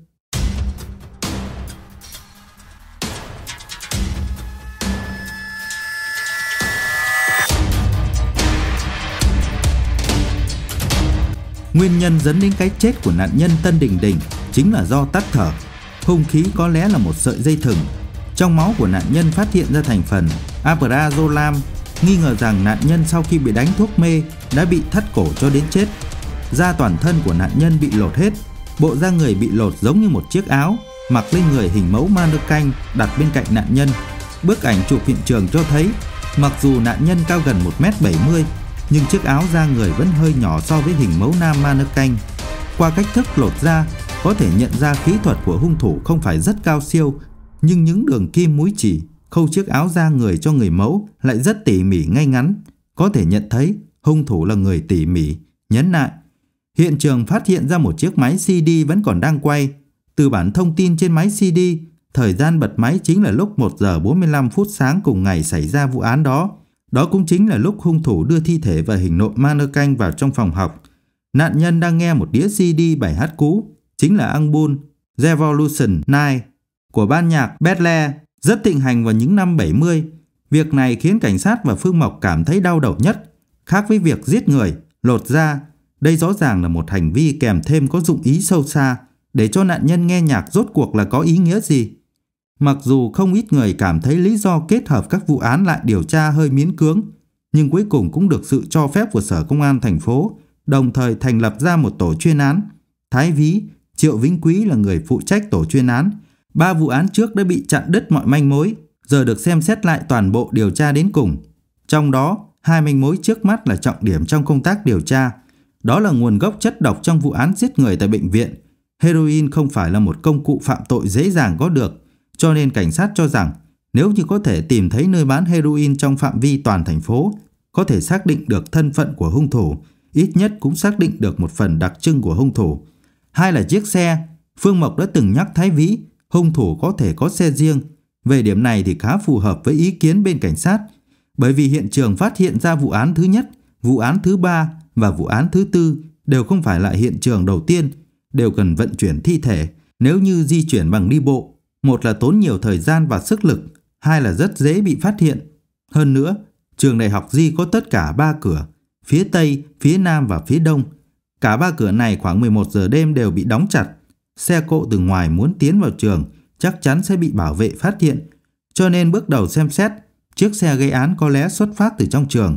Nguyên nhân dẫn đến cái chết của nạn nhân Tân Đình Đình chính là do tắc thở. Hung khí có lẽ là một sợi dây thừng. Trong máu của nạn nhân phát hiện ra thành phần Aprazolam, nghi ngờ rằng nạn nhân sau khi bị đánh thuốc mê đã bị thắt cổ cho đến chết. Da toàn thân của nạn nhân bị lột hết, bộ da người bị lột giống như một chiếc áo mặc lên người hình mẫu mannequin đặt bên cạnh nạn nhân. Bức ảnh chụp hiện trường cho thấy, mặc dù nạn nhân cao gần một mét bảy mươi, nhưng chiếc áo da người vẫn hơi nhỏ so với hình mẫu nam mannequin. Qua cách thức lột da, có thể nhận ra kỹ thuật của hung thủ không phải rất cao siêu, nhưng những đường kim múi chỉ khâu chiếc áo da người cho người mẫu lại rất tỉ mỉ ngay ngắn. Có thể nhận thấy hung thủ là người tỉ mỉ, nhấn lại. Hiện trường phát hiện ra một chiếc máy xê đê vẫn còn đang quay. Từ bản thông tin trên máy xê đê, thời gian bật máy chính là lúc một giờ bốn mươi lăm phút sáng cùng ngày xảy ra vụ án đó. Đó cũng chính là lúc hung thủ đưa thi thể và hình nộm mannequin vào trong phòng học. Nạn nhân đang nghe một đĩa xê đê bài hát cũ, chính là album Revolution chín của ban nhạc Beatles, rất thịnh hành vào những năm bảy mươi. Việc này khiến cảnh sát và Phương Mộc cảm thấy đau đầu nhất. Khác với việc giết người, lột da, đây rõ ràng là một hành vi kèm thêm có dụng ý sâu xa để cho nạn nhân nghe nhạc rốt cuộc là có ý nghĩa gì. Mặc dù không ít người cảm thấy lý do kết hợp các vụ án lại điều tra hơi miễn cưỡng, nhưng cuối cùng cũng được sự cho phép của Sở Công an thành phố, đồng thời thành lập ra một tổ chuyên án. Thái Ví, Triệu Vĩnh Quý là người phụ trách tổ chuyên án. Ba vụ án trước đã bị chặn đứt mọi manh mối, giờ được xem xét lại toàn bộ điều tra đến cùng. Trong đó, hai manh mối trước mắt là trọng điểm trong công tác điều tra. Đó là nguồn gốc chất độc trong vụ án giết người tại bệnh viện. Heroin không phải là một công cụ phạm tội dễ dàng có được, cho nên cảnh sát cho rằng nếu như có thể tìm thấy nơi bán heroin trong phạm vi toàn thành phố, có thể xác định được thân phận của hung thủ, ít nhất cũng xác định được một phần đặc trưng của hung thủ. Hai là chiếc xe. Phương Mộc đã từng nhắc Thái Vĩ, hung thủ có thể có xe riêng. Về điểm này thì khá phù hợp với ý kiến bên cảnh sát, bởi vì hiện trường phát hiện ra vụ án thứ nhất, vụ án thứ ba và vụ án thứ tư đều không phải là hiện trường đầu tiên, đều cần vận chuyển thi thể. Nếu như di chuyển bằng đi bộ, một là tốn nhiều thời gian và sức lực, hai là rất dễ bị phát hiện. Hơn nữa, trường đại học Di có tất cả ba cửa, phía Tây, phía Nam và phía Đông. Cả ba cửa này khoảng mười một giờ đêm đều bị đóng chặt. Xe cộ từ ngoài muốn tiến vào trường chắc chắn sẽ bị bảo vệ phát hiện. Cho nên bước đầu xem xét, chiếc xe gây án có lẽ xuất phát từ trong trường.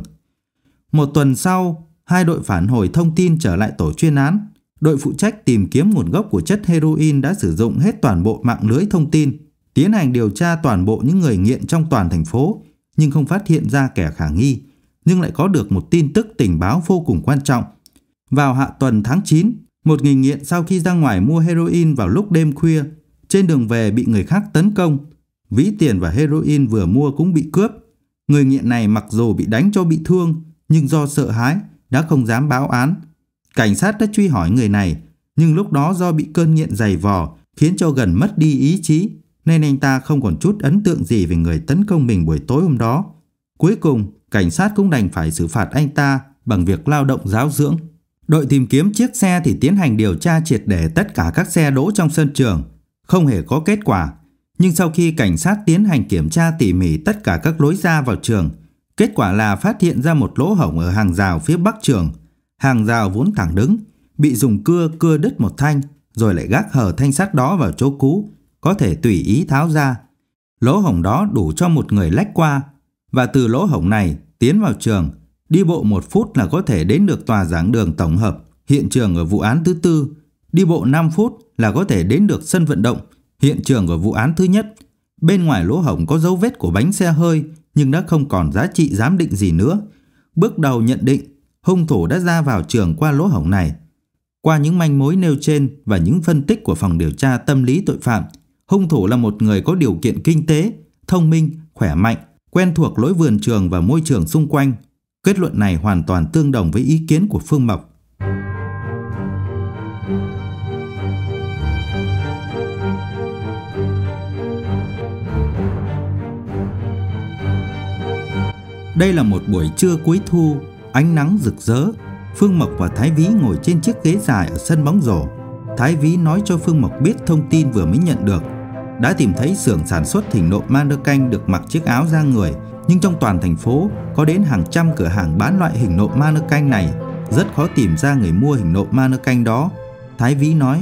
Một tuần sau, hai đội phản hồi thông tin trở lại tổ chuyên án. Đội phụ trách tìm kiếm nguồn gốc của chất heroin đã sử dụng hết toàn bộ mạng lưới thông tin, tiến hành điều tra toàn bộ những người nghiện trong toàn thành phố, nhưng không phát hiện ra kẻ khả nghi, nhưng lại có được một tin tức tình báo vô cùng quan trọng. Vào hạ tuần tháng chín, một người nghiện sau khi ra ngoài mua heroin vào lúc đêm khuya, trên đường về bị người khác tấn công. Ví tiền và heroin vừa mua cũng bị cướp. Người nghiện này mặc dù bị đánh cho bị thương, nhưng do sợ hãi đã không dám báo án. Cảnh sát đã truy hỏi người này, nhưng lúc đó do bị cơn nghiện dày vò khiến cho gần mất đi ý chí, nên anh ta không còn chút ấn tượng gì về người tấn công mình buổi tối hôm đó. Cuối cùng, cảnh sát cũng đành phải xử phạt anh ta bằng việc lao động giáo dưỡng. Đội tìm kiếm chiếc xe thì tiến hành điều tra triệt để tất cả các xe đỗ trong sân trường, không hề có kết quả. Nhưng sau khi cảnh sát tiến hành kiểm tra tỉ mỉ tất cả các lối ra vào trường, kết quả là phát hiện ra một lỗ hổng ở hàng rào phía bắc trường. Hàng rào vốn thẳng đứng, bị dùng cưa cưa đứt một thanh, rồi lại gác hở thanh sắt đó vào chỗ cũ, có thể tùy ý tháo ra. Lỗ hổng đó đủ cho một người lách qua, và từ lỗ hổng này tiến vào trường, đi bộ một phút là có thể đến được tòa giảng đường tổng hợp, hiện trường ở vụ án thứ tư. Đi bộ năm phút là có thể đến được sân vận động, hiện trường ở vụ án thứ nhất. Bên ngoài lỗ hổng có dấu vết của bánh xe hơi, nhưng đã không còn giá trị giám định gì nữa. Bước đầu nhận định, hung thủ đã ra vào trường qua lỗ hổng này. Qua những manh mối nêu trên và những phân tích của phòng điều tra tâm lý tội phạm, hung thủ là một người có điều kiện kinh tế, thông minh, khỏe mạnh, quen thuộc lối vườn trường và môi trường xung quanh. Kết luận này hoàn toàn tương đồng với ý kiến của Phương Mộc. Đây là một buổi trưa cuối thu, ánh nắng rực rỡ. Phương Mộc và Thái Vĩ ngồi trên chiếc ghế dài ở sân bóng rổ. Thái Vĩ nói cho Phương Mộc biết thông tin vừa mới nhận được. Đã tìm thấy xưởng sản xuất hình nộm ma nơ canh được mặc chiếc áo da người, nhưng trong toàn thành phố có đến hàng trăm cửa hàng bán loại hình nộm ma nơ canh này, rất khó tìm ra người mua hình nộm ma nơ canh đó. Thái Vĩ nói: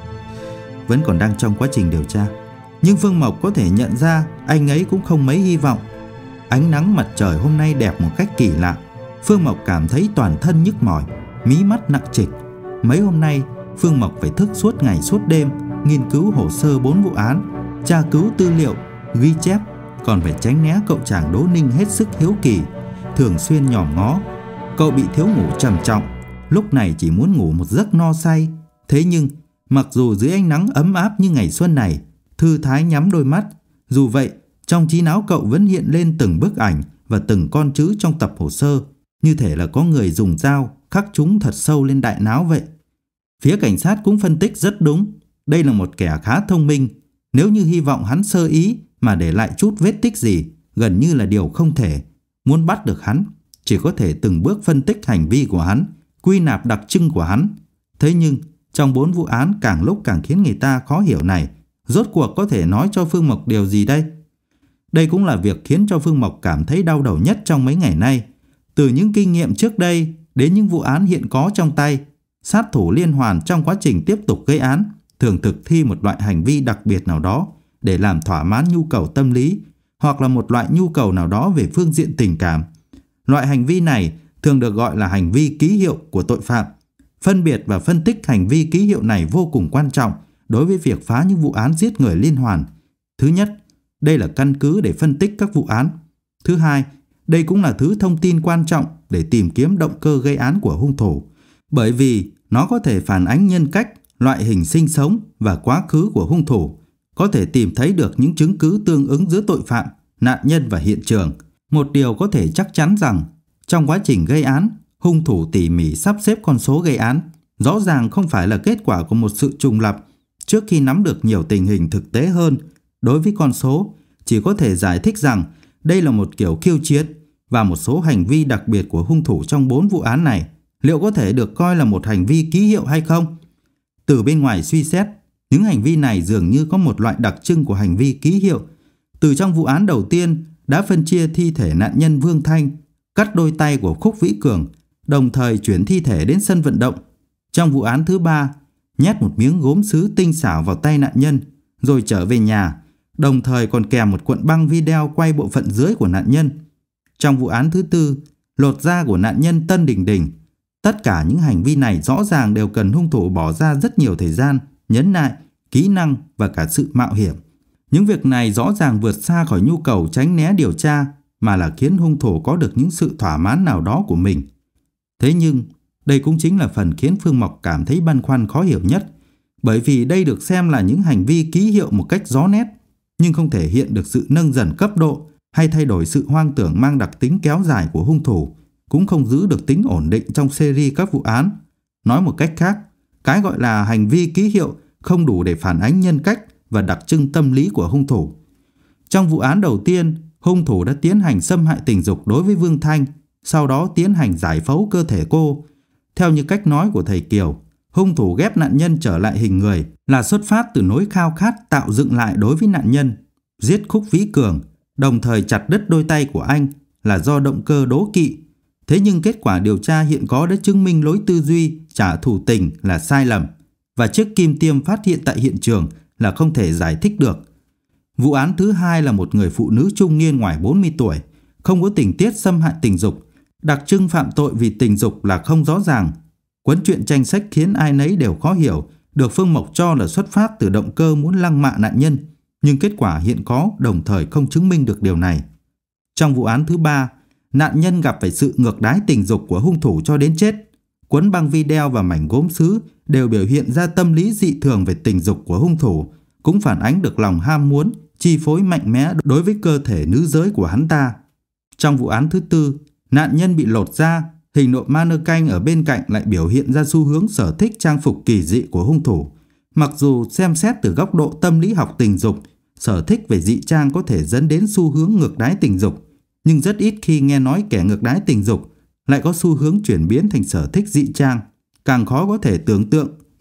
Vẫn còn đang trong quá trình điều tra, nhưng Phương Mộc có thể nhận ra anh ấy cũng không mấy hy vọng. Ánh nắng mặt trời hôm nay đẹp một cách kỳ lạ. Phương Mộc cảm thấy toàn thân nhức mỏi, mí mắt nặng trịch. Mấy hôm nay Phương Mộc phải thức suốt ngày suốt đêm, nghiên cứu hồ sơ bốn vụ án, tra cứu tư liệu, ghi chép, còn phải tránh né cậu chàng Đỗ Ninh hết sức hiếu kỳ, thường xuyên nhòm ngó. Cậu bị thiếu ngủ trầm trọng, lúc này chỉ muốn ngủ một giấc no say. Thế nhưng mặc dù dưới ánh nắng ấm áp như ngày xuân này, thư thái nhắm đôi mắt, dù vậy trong trí não cậu vẫn hiện lên từng bức ảnh và từng con chữ trong tập hồ sơ, như thể là có người dùng dao khắc chúng thật sâu lên đại não vậy. Phía cảnh sát cũng phân tích rất đúng. Đây là một kẻ khá thông minh. Nếu như hy vọng hắn sơ ý mà để lại chút vết tích gì, gần như là điều không thể. Muốn bắt được hắn, chỉ có thể từng bước phân tích hành vi của hắn, quy nạp đặc trưng của hắn. Thế nhưng trong bốn vụ án càng lúc càng khiến người ta khó hiểu này, rốt cuộc có thể nói cho Phương Mộc điều gì đây? Đây cũng là việc khiến cho Phương Mộc cảm thấy đau đầu nhất trong mấy ngày nay. Từ những kinh nghiệm trước đây đến những vụ án hiện có trong tay, sát thủ liên hoàn trong quá trình tiếp tục gây án thường thực thi một loại hành vi đặc biệt nào đó để làm thỏa mãn nhu cầu tâm lý, hoặc là một loại nhu cầu nào đó về phương diện tình cảm. Loại hành vi này thường được gọi là hành vi ký hiệu của tội phạm. Phân biệt và phân tích hành vi ký hiệu này vô cùng quan trọng đối với việc phá những vụ án giết người liên hoàn. Thứ nhất, đây là căn cứ để phân tích các vụ án. Thứ hai, đây cũng là thứ thông tin quan trọng để tìm kiếm động cơ gây án của hung thủ, bởi vì nó có thể phản ánh nhân cách, loại hình sinh sống và quá khứ của hung thủ, có thể tìm thấy được những chứng cứ tương ứng giữa tội phạm, nạn nhân và hiện trường. Một điều có thể chắc chắn rằng trong quá trình gây án, hung thủ tỉ mỉ sắp xếp con số gây án, rõ ràng không phải là kết quả của một sự trùng lập. Trước khi nắm được nhiều tình hình thực tế hơn đối với con số, chỉ có thể giải thích rằng đây là một kiểu khiêu chiến, và một số hành vi đặc biệt của hung thủ trong bốn vụ án này liệu có thể được coi là một hành vi ký hiệu hay không? Từ bên ngoài suy xét, những hành vi này dường như có một loại đặc trưng của hành vi ký hiệu. Từ trong vụ án đầu tiên đã phân chia thi thể nạn nhân Vương Thanh, cắt đôi tay của Khúc Vĩ Cường, đồng thời chuyển thi thể đến sân vận động. Trong vụ án thứ ba, nhét một miếng gốm sứ tinh xảo vào tay nạn nhân, rồi trở về nhà, đồng thời còn kèm một cuộn băng video quay bộ phận dưới của nạn nhân. Trong vụ án thứ tư, lột da của nạn nhân Tân Đình Đình. Tất cả những hành vi này rõ ràng đều cần hung thủ bỏ ra rất nhiều thời gian, nhẫn nại, kỹ năng và cả sự mạo hiểm. Những việc này rõ ràng vượt xa khỏi nhu cầu tránh né điều tra, mà là khiến hung thủ có được những sự thỏa mãn nào đó của mình. Thế nhưng, đây cũng chính là phần khiến Phương Mộc cảm thấy băn khoăn khó hiểu nhất, bởi vì đây được xem là những hành vi ký hiệu một cách rõ nét, nhưng không thể hiện được sự nâng dần cấp độ hay thay đổi sự hoang tưởng mang đặc tính kéo dài của hung thủ, cũng không giữ được tính ổn định trong series các vụ án. Nói một cách khác, cái gọi là hành vi ký hiệu không đủ để phản ánh nhân cách và đặc trưng tâm lý của hung thủ. Trong vụ án đầu tiên, hung thủ đã tiến hành xâm hại tình dục đối với Vương Thanh, sau đó tiến hành giải phẫu cơ thể cô. Theo như cách nói của thầy Kiều, hung thủ ghép nạn nhân trở lại hình người là xuất phát từ nỗi khao khát tạo dựng lại đối với nạn nhân. Giết Khúc Vĩ Cường, đồng thời chặt đứt đôi tay của anh là do động cơ đố kỵ. Thế nhưng kết quả điều tra hiện có đã chứng minh lối tư duy trả thù tình là sai lầm, và chiếc kim tiêm phát hiện tại hiện trường là không thể giải thích được. Vụ án thứ hai là một người phụ nữ trung niên ngoài bốn mươi tuổi, không có tình tiết xâm hại tình dục. Đặc trưng phạm tội vì tình dục là không rõ ràng. Cuốn truyện tranh sách khiến ai nấy đều khó hiểu, được Phương Mộc cho là xuất phát từ động cơ muốn lăng mạ nạn nhân, nhưng kết quả hiện có đồng thời không chứng minh được điều này. Trong vụ án thứ ba, nạn nhân gặp phải sự ngược đãi tình dục của hung thủ cho đến chết. Cuốn băng video và mảnh gốm sứ đều biểu hiện ra tâm lý dị thường về tình dục của hung thủ, cũng phản ánh được lòng ham muốn, chi phối mạnh mẽ đối với cơ thể nữ giới của hắn ta. Trong vụ án thứ tư, nạn nhân bị lột da, hình nộm ma nơ canh ở bên cạnh lại biểu hiện ra xu hướng sở thích trang phục kỳ dị của hung thủ. Mặc dù xem xét từ góc độ tâm lý học tình dục, sở thích về dị trang có thể dẫn đến xu hướng ngược đãi tình dục, nhưng rất ít khi nghe nói kẻ ngược đãi tình dục lại có xu hướng chuyển biến thành sở thích dị trang. Càng khó có thể tưởng tượng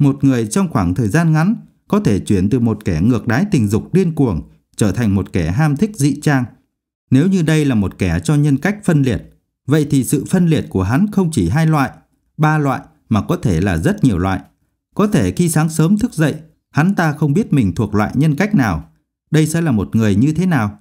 Một người trong khoảng thời gian ngắn có thể chuyển từ một kẻ ngược đái tình dục điên cuồng trở thành một kẻ ham thích dị trang. Nếu như đây là một kẻ cho nhân cách phân liệt, vậy thì sự phân liệt của hắn không chỉ hai loại, ba loại mà có thể là rất nhiều loại. Có thể khi sáng sớm thức dậy, hắn ta không biết mình thuộc loại nhân cách nào. Đây sẽ là một người như thế nào?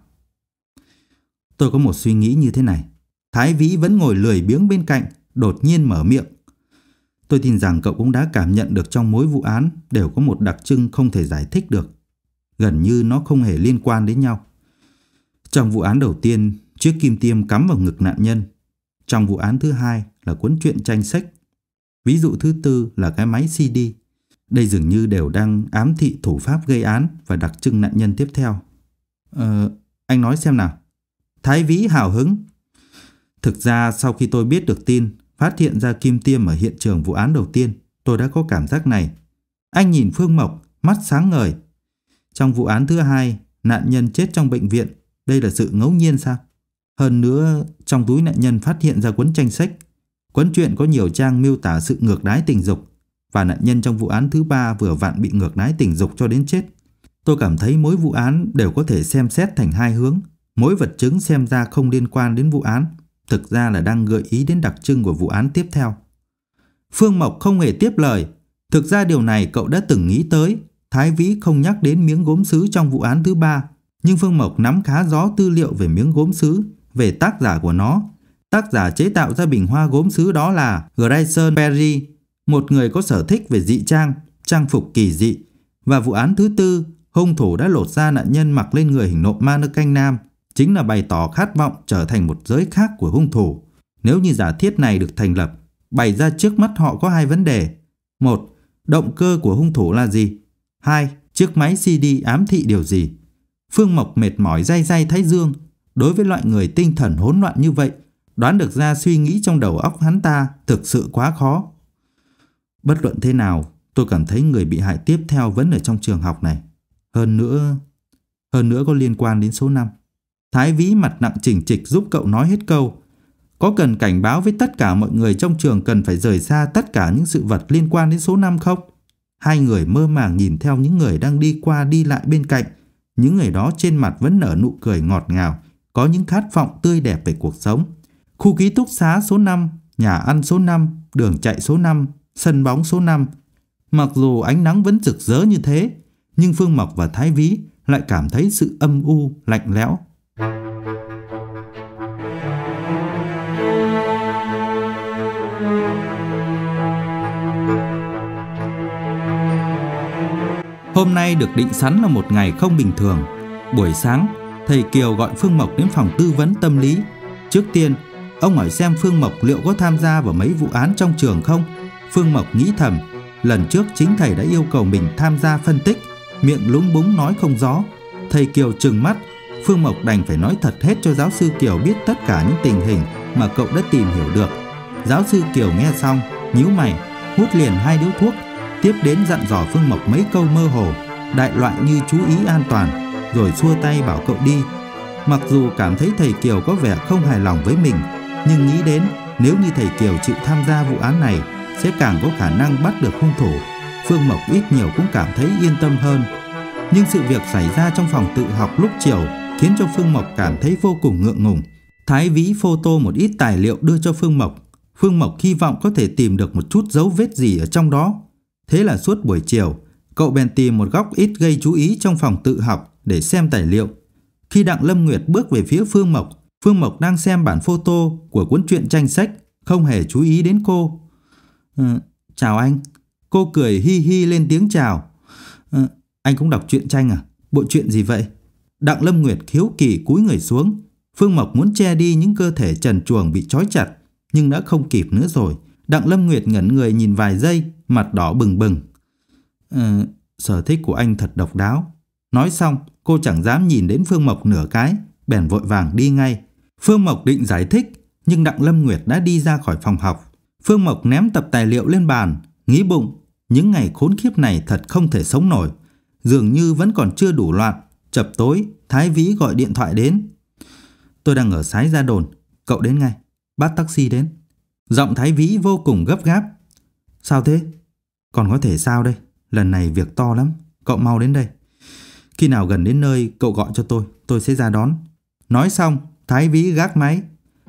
Tôi có một suy nghĩ như thế này. Thái Vĩ vẫn ngồi lười biếng bên cạnh, đột nhiên mở miệng. Tôi tin rằng cậu cũng đã cảm nhận được trong mỗi vụ án đều có một đặc trưng không thể giải thích được. Gần như nó không hề liên quan đến nhau. Trong vụ án đầu tiên, chiếc kim tiêm cắm vào ngực nạn nhân. Trong vụ án thứ hai là cuốn truyện tranh sách. Ví dụ thứ tư là cái máy xê đê. Đây dường như đều đang ám thị thủ pháp gây án và đặc trưng nạn nhân tiếp theo. Ờ, anh nói xem nào. Thái Vĩ hào hứng. Thực ra sau khi tôi biết được tin phát hiện ra kim tiêm ở hiện trường vụ án đầu tiên, tôi đã có cảm giác này. Anh nhìn Phương Mộc, mắt sáng ngời. Trong vụ án thứ hai, nạn nhân chết trong bệnh viện. Đây là sự ngẫu nhiên sao? Hơn nữa, trong túi nạn nhân phát hiện ra cuốn tranh sách. Cuốn truyện có nhiều trang miêu tả sự ngược đái tình dục. Và nạn nhân trong vụ án thứ ba vừa vặn bị ngược đái tình dục cho đến chết. Tôi cảm thấy mỗi vụ án đều có thể xem xét thành hai hướng. Mỗi vật chứng xem ra không liên quan đến vụ án, thực ra là đang gợi ý đến đặc trưng của vụ án tiếp theo. Phương Mộc không hề tiếp lời. Thực ra điều này cậu đã từng nghĩ tới. Thái Vĩ không nhắc đến miếng gốm sứ trong vụ án thứ ba, nhưng Phương Mộc nắm khá rõ tư liệu về miếng gốm sứ, về tác giả của nó. Tác giả chế tạo ra bình hoa gốm sứ đó là Grayson Perry, một người có sở thích về dị trang, trang phục kỳ dị. Và vụ án thứ tư, hung thủ đã lột da nạn nhân mặc lên người hình nộm ma nơ canh nam, chính là bày tỏ khát vọng trở thành một giới khác của hung thủ. Nếu như giả thiết này được thành lập, bày ra trước mắt họ có hai vấn đề. Một, động cơ của hung thủ là gì? Hai, chiếc máy xê đê ám thị điều gì? Phương Mộc mệt mỏi day day thái dương. Đối với loại người tinh thần hỗn loạn như vậy, đoán được ra suy nghĩ trong đầu óc hắn ta thực sự quá khó. Bất luận thế nào, tôi cảm thấy người bị hại tiếp theo vẫn ở trong trường học này. Hơn nữa, hơn nữa có liên quan đến số năm. Thái Vĩ mặt nặng chỉnh trịch giúp cậu nói hết câu. Có cần cảnh báo với tất cả mọi người trong trường cần phải rời xa tất cả những sự vật liên quan đến số năm không? Hai người mơ màng nhìn theo những người đang đi qua đi lại bên cạnh. Những người đó trên mặt vẫn nở nụ cười ngọt ngào, có những khát vọng tươi đẹp về cuộc sống. Khu ký túc xá số năm, nhà ăn số năm, đường chạy số năm, sân bóng số năm. Mặc dù ánh nắng vẫn rực rỡ như thế, nhưng Phương Mộc và Thái Vĩ lại cảm thấy sự âm u, lạnh lẽo. Hôm nay được định sẵn là một ngày không bình thường. Buổi sáng, thầy Kiều gọi Phương Mộc đến phòng tư vấn tâm lý. Trước tiên, ông hỏi xem Phương Mộc liệu có tham gia vào mấy vụ án trong trường không. Phương Mộc nghĩ thầm, lần trước chính thầy đã yêu cầu mình tham gia phân tích, miệng lúng búng nói không rõ. Thầy Kiều trừng mắt, Phương Mộc đành phải nói thật hết cho giáo sư Kiều biết tất cả những tình hình mà cậu đã tìm hiểu được. Giáo sư Kiều nghe xong, nhíu mày, hút liền hai điếu thuốc, tiếp đến dặn dò Phương Mộc mấy câu mơ hồ, đại loại như chú ý an toàn, rồi xua tay bảo cậu đi. Mặc dù cảm thấy thầy Kiều có vẻ không hài lòng với mình, nhưng nghĩ đến nếu như thầy Kiều chịu tham gia vụ án này sẽ càng có khả năng bắt được hung thủ, Phương Mộc ít nhiều cũng cảm thấy yên tâm hơn. Nhưng sự việc xảy ra trong phòng tự học lúc chiều khiến cho Phương Mộc cảm thấy vô cùng ngượng ngùng. Thái Vĩ photo một ít tài liệu đưa cho Phương Mộc. Phương Mộc hy vọng có thể tìm được một chút dấu vết gì ở trong đó. Thế là suốt buổi chiều, cậu bèn tìm một góc ít gây chú ý trong phòng tự học để xem tài liệu. Khi Đặng Lâm Nguyệt bước về phía Phương Mộc, Phương Mộc đang xem bản photo của cuốn truyện tranh sách, không hề chú ý đến cô. Ừ, chào anh. Cô cười hi hi lên tiếng chào. Ừ, anh cũng đọc truyện tranh à? Bộ truyện gì vậy? Đặng Lâm Nguyệt hiếu kỳ cúi người xuống. Phương Mộc muốn che đi những cơ thể trần truồng bị trói chặt, nhưng đã không kịp nữa rồi. Đặng Lâm Nguyệt ngẩn người nhìn vài giây, mặt đỏ bừng bừng. Ừ, sở thích của anh thật độc đáo. Nói xong, cô chẳng dám nhìn đến Phương Mộc nửa cái, bèn vội vàng đi ngay. Phương Mộc định giải thích, nhưng Đặng Lâm Nguyệt đã đi ra khỏi phòng học. Phương Mộc ném tập tài liệu lên bàn, nghĩ bụng, những ngày khốn khiếp này thật không thể sống nổi. Dường như vẫn còn chưa đủ loạn. Chập tối, Thái Vĩ gọi điện thoại đến. Tôi đang ở Sái Gia Đồn, cậu đến ngay, bắt taxi đến. Giọng Thái Vĩ vô cùng gấp gáp. Sao thế? Còn có thể sao đây? Lần này việc to lắm. Cậu mau đến đây. Khi nào gần đến nơi cậu gọi cho tôi, tôi sẽ ra đón. Nói xong, Thái Vĩ gác máy.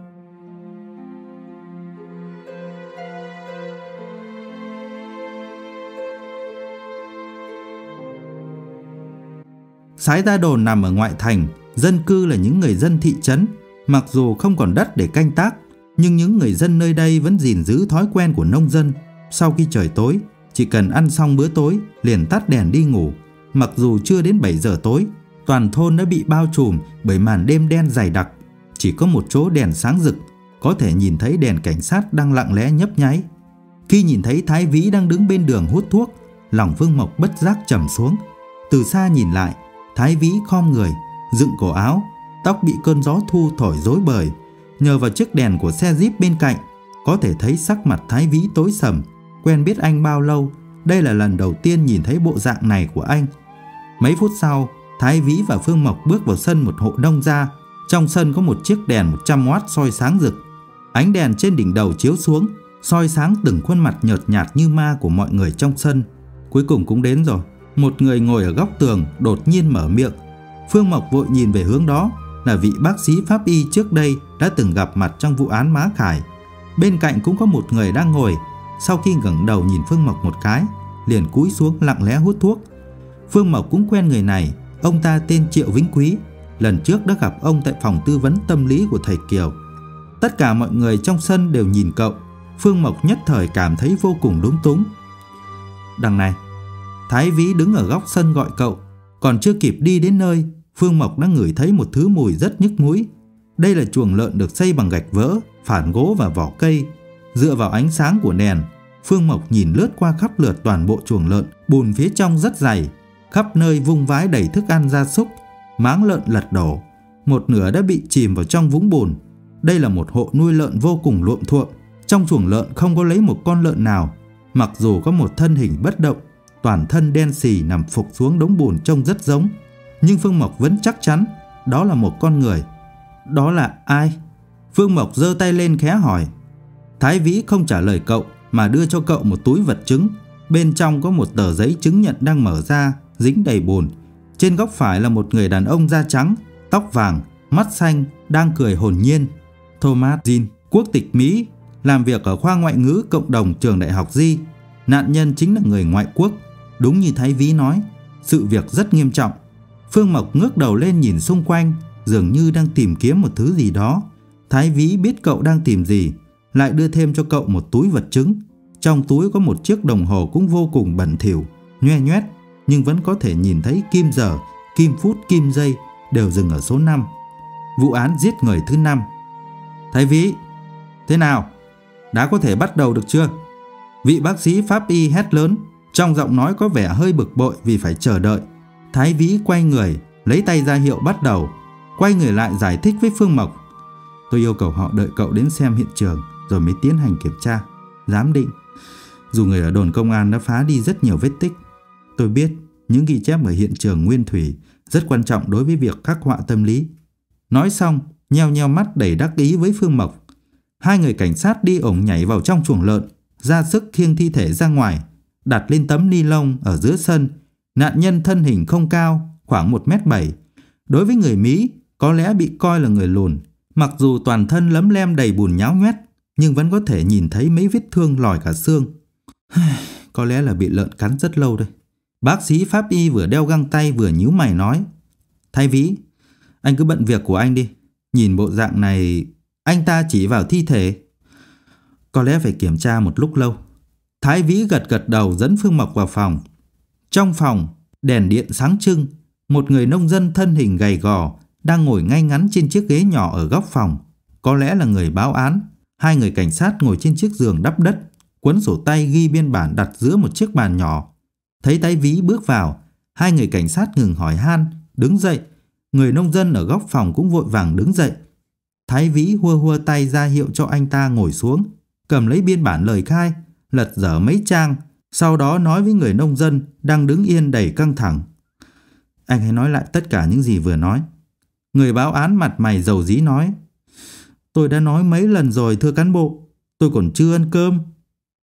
Sái Gia Đồn nằm ở ngoại thành, dân cư là những người dân thị trấn. Mặc dù không còn đất để canh tác, nhưng những người dân nơi đây vẫn gìn giữ thói quen của nông dân. Sau khi trời tối, chỉ cần ăn xong bữa tối, liền tắt đèn đi ngủ. Mặc dù chưa đến bảy giờ tối, toàn thôn đã bị bao trùm bởi màn đêm đen dày đặc. Chỉ có một chỗ đèn sáng rực, có thể nhìn thấy đèn cảnh sát đang lặng lẽ nhấp nháy. Khi nhìn thấy Thái Vĩ đang đứng bên đường hút thuốc, lòng Phương Mộc bất giác trầm xuống. Từ xa nhìn lại, Thái Vĩ khom người, dựng cổ áo, tóc bị cơn gió thu thổi rối bời. Nhờ vào chiếc đèn của xe Jeep bên cạnh, có thể thấy sắc mặt Thái Vĩ tối sầm. Quen biết anh bao lâu, đây là lần đầu tiên nhìn thấy bộ dạng này của anh. Mấy phút sau, Thái Vĩ và Phương Mộc bước vào sân một hộ nông gia. Trong sân có một chiếc đèn một trăm oát soi sáng rực. Ánh đèn trên đỉnh đầu chiếu xuống, soi sáng từng khuôn mặt nhợt nhạt như ma của mọi người trong sân. Cuối cùng cũng đến rồi. Một người ngồi ở góc tường đột nhiên mở miệng. Phương Mộc vội nhìn về hướng đó, là vị bác sĩ pháp y trước đây đã từng gặp mặt trong vụ án Má Khải. Bên cạnh cũng có một người đang ngồi. Sau khi ngẩng đầu nhìn Phương Mộc một cái, liền cúi xuống lặng lẽ hút thuốc. Phương Mộc cũng quen người này. Ông ta tên Triệu Vĩnh Quý. Lần trước đã gặp ông tại phòng tư vấn tâm lý của thầy Kiều. Tất cả mọi người trong sân đều nhìn cậu. Phương Mộc nhất thời cảm thấy vô cùng lúng túng. Đằng này, Thái Vĩ đứng ở góc sân gọi cậu. Còn chưa kịp đi đến nơi, Phương Mộc đã ngửi thấy một thứ mùi rất nhức mũi. Đây là chuồng lợn được xây bằng gạch vỡ, phản gỗ và vỏ cây. Dựa vào ánh sáng của đèn, Phương Mộc nhìn lướt qua khắp lượt toàn bộ chuồng lợn. Bùn phía trong rất dày, khắp nơi vung vái đầy thức ăn gia súc. Máng lợn lật đổ, một nửa đã bị chìm vào trong vũng bùn. Đây là một hộ nuôi lợn vô cùng luộm thuộm. Trong chuồng lợn không có lấy một con lợn nào. Mặc dù có một thân hình bất động, toàn thân đen xì nằm phục xuống đống bùn trông rất giống, nhưng Phương Mộc vẫn chắc chắn đó là một con người. Đó là ai? Phương Mộc giơ tay lên khẽ hỏi. Thái Vĩ không trả lời cậu mà đưa cho cậu một túi vật chứng. Bên trong có một tờ giấy chứng nhận đang mở ra, dính đầy bùn. Trên góc phải là một người đàn ông da trắng, tóc vàng, mắt xanh, đang cười hồn nhiên. Thomas Jean, quốc tịch Mỹ, làm việc ở khoa ngoại ngữ cộng đồng trường đại học Di. Nạn nhân chính là người ngoại quốc. Đúng như Thái Vĩ nói, sự việc rất nghiêm trọng. Phương Mộc ngước đầu lên nhìn xung quanh, dường như đang tìm kiếm một thứ gì đó. Thái Vĩ biết cậu đang tìm gì, lại đưa thêm cho cậu một túi vật chứng. Trong túi có một chiếc đồng hồ cũng vô cùng bẩn thỉu, nhoe nhoét, nhưng vẫn có thể nhìn thấy kim giờ, kim phút, kim giây đều dừng ở số năm. Vụ án giết người thứ năm. Thái Vĩ, thế nào? Đã có thể bắt đầu được chưa? Vị bác sĩ pháp y hét lớn, trong giọng nói có vẻ hơi bực bội vì phải chờ đợi. Thái Vĩ quay người, lấy tay ra hiệu bắt đầu. Quay người lại giải thích với Phương Mộc. Tôi yêu cầu họ đợi cậu đến xem hiện trường rồi mới tiến hành kiểm tra, giám định. Dù người ở đồn công an đã phá đi rất nhiều vết tích, tôi biết những ghi chép ở hiện trường nguyên thủy rất quan trọng đối với việc khắc họa tâm lý. Nói xong, nheo nheo mắt đầy đắc ý với Phương Mộc. Hai người cảnh sát đi ổng nhảy vào trong chuồng lợn, ra sức khiêng thi thể ra ngoài, đặt lên tấm ni lông ở giữa sân. Nạn nhân thân hình không cao, khoảng một mét bảy. Đối với người Mỹ, có lẽ bị coi là người lùn. Mặc dù toàn thân lấm lem đầy bùn nhão nhoét, nhưng vẫn có thể nhìn thấy mấy vết thương lòi cả xương. Có lẽ là bị lợn cắn rất lâu đây. Bác sĩ pháp y vừa đeo găng tay vừa nhíu mày nói. Thái Vĩ, anh cứ bận việc của anh đi. Nhìn bộ dạng này, anh ta chỉ vào thi thể. Có lẽ phải kiểm tra một lúc lâu. Thái Vĩ gật gật đầu dẫn Phương Mộc vào phòng. Trong phòng, đèn điện sáng trưng. Một người nông dân thân hình gầy gò đang ngồi ngay ngắn trên chiếc ghế nhỏ ở góc phòng. Có lẽ là người báo án. Hai người cảnh sát ngồi trên chiếc giường đắp đất, cuốn sổ tay ghi biên bản đặt giữa một chiếc bàn nhỏ. Thấy Thái Vĩ bước vào, hai người cảnh sát ngừng hỏi han, đứng dậy. Người nông dân ở góc phòng cũng vội vàng đứng dậy. Thái Vĩ hua hua tay ra hiệu cho anh ta ngồi xuống, cầm lấy biên bản lời khai, lật dở mấy trang, sau đó nói với người nông dân đang đứng yên đầy căng thẳng. Anh hãy nói lại tất cả những gì vừa nói. Người báo án mặt mày dầu dí nói. Tôi đã nói mấy lần rồi thưa cán bộ, tôi còn chưa ăn cơm.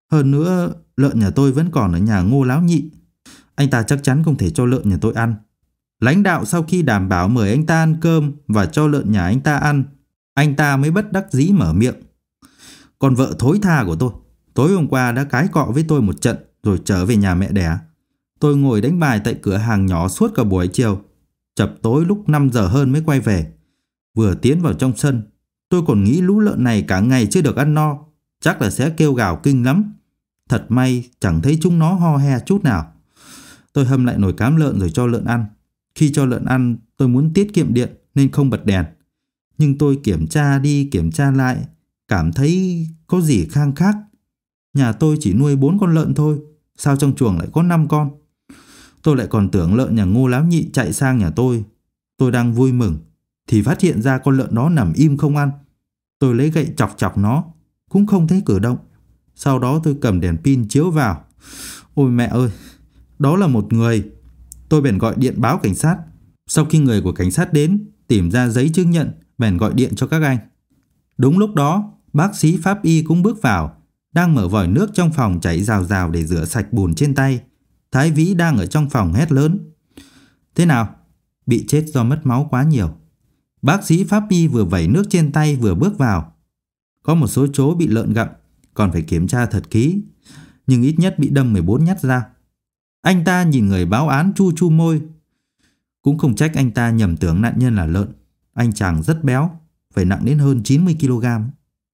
Hơn nữa, lợn nhà tôi vẫn còn ở nhà Ngô Láo Nhị. Anh ta chắc chắn không thể cho lợn nhà tôi ăn. Lãnh đạo sau khi đảm bảo mời anh ta ăn cơm và cho lợn nhà anh ta ăn, anh ta mới bất đắc dĩ mở miệng. Còn vợ thối tha của tôi, tối hôm qua đã cãi cọ với tôi một trận rồi trở về nhà mẹ đẻ. Tôi ngồi đánh bài tại cửa hàng nhỏ suốt cả buổi chiều. Chập tối lúc năm giờ hơn mới quay về. Vừa tiến vào trong sân, tôi còn nghĩ lũ lợn này cả ngày chưa được ăn no, chắc là sẽ kêu gào kinh lắm. Thật may chẳng thấy chúng nó ho he chút nào. Tôi hâm lại nồi cám lợn rồi cho lợn ăn. Khi cho lợn ăn, tôi muốn tiết kiệm điện nên không bật đèn. Nhưng tôi kiểm tra đi kiểm tra lại, cảm thấy có gì khang khác. Nhà tôi chỉ nuôi bốn con lợn thôi, sao trong chuồng lại có năm con? Tôi lại còn tưởng lợn nhà Ngô Láo Nhị chạy sang nhà tôi. Tôi đang vui mừng thì phát hiện ra con lợn đó nằm im không ăn. Tôi lấy gậy chọc chọc nó, cũng không thấy cử động. Sau đó tôi cầm đèn pin chiếu vào. Ôi mẹ ơi, đó là một người. Tôi bèn gọi điện báo cảnh sát. Sau khi người của cảnh sát đến, tìm ra giấy chứng nhận, bèn gọi điện cho các anh. Đúng lúc đó, bác sĩ pháp y cũng bước vào, đang mở vòi nước trong phòng chảy rào rào để rửa sạch bùn trên tay. Thái Vĩ đang ở trong phòng hét lớn. Thế nào? Bị chết do mất máu quá nhiều. Bác sĩ pháp y vừa vẩy nước trên tay vừa bước vào. Có một số chỗ bị lợn gặm, còn phải kiểm tra thật kỹ, nhưng ít nhất bị đâm mười bốn nhát dao. Anh ta nhìn người báo án chu chu môi. Cũng không trách anh ta nhầm tưởng nạn nhân là lợn. Anh chàng rất béo, phải nặng đến hơn chín mươi ki lô gam.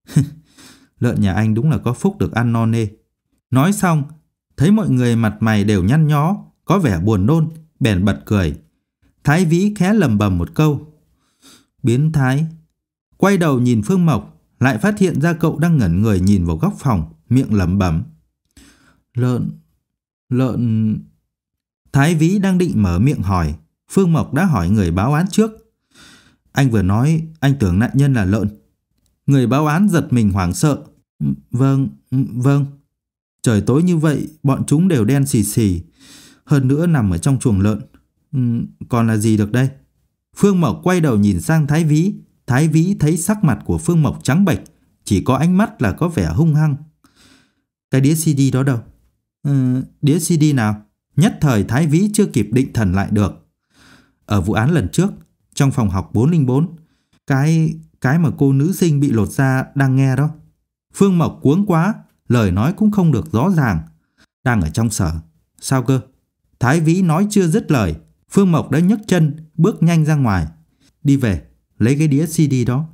Lợn nhà anh đúng là có phúc được ăn no nê. Nói xong, thấy mọi người mặt mày đều nhăn nhó, có vẻ buồn nôn, bèn bật cười. Thái Vĩ khẽ lầm bầm một câu. Biến thái. Quay đầu nhìn Phương Mộc, lại phát hiện ra cậu đang ngẩn người nhìn vào góc phòng, miệng lẩm bẩm. Lợn, lợn... Thái Vĩ đang định mở miệng hỏi, Phương Mộc đã hỏi người báo án trước. Anh vừa nói anh tưởng nạn nhân là lợn. Người báo án giật mình hoảng sợ. Vâng, vâng. Trời tối như vậy, bọn chúng đều đen xì xì. Hơn nữa nằm ở trong chuồng lợn. Còn là gì được đây? Phương Mộc quay đầu nhìn sang Thái Vĩ. Thái Vĩ thấy sắc mặt của Phương Mộc trắng bệch, chỉ có ánh mắt là có vẻ hung hăng. Cái đĩa xê đê đó đâu? Ừ, đĩa xê đê nào? Nhất thời Thái Vĩ chưa kịp định thần lại được. Ở vụ án lần trước, trong phòng học bốn không bốn, Cái... cái mà cô nữ sinh bị lột da đang nghe đó. Phương Mộc cuống quá, lời nói cũng không được rõ ràng. Đang ở trong sở. Sao cơ? Thái Vĩ nói chưa dứt lời, Phương Mộc đã nhấc chân, bước nhanh ra ngoài. Đi về, lấy cái đĩa xê đê đó.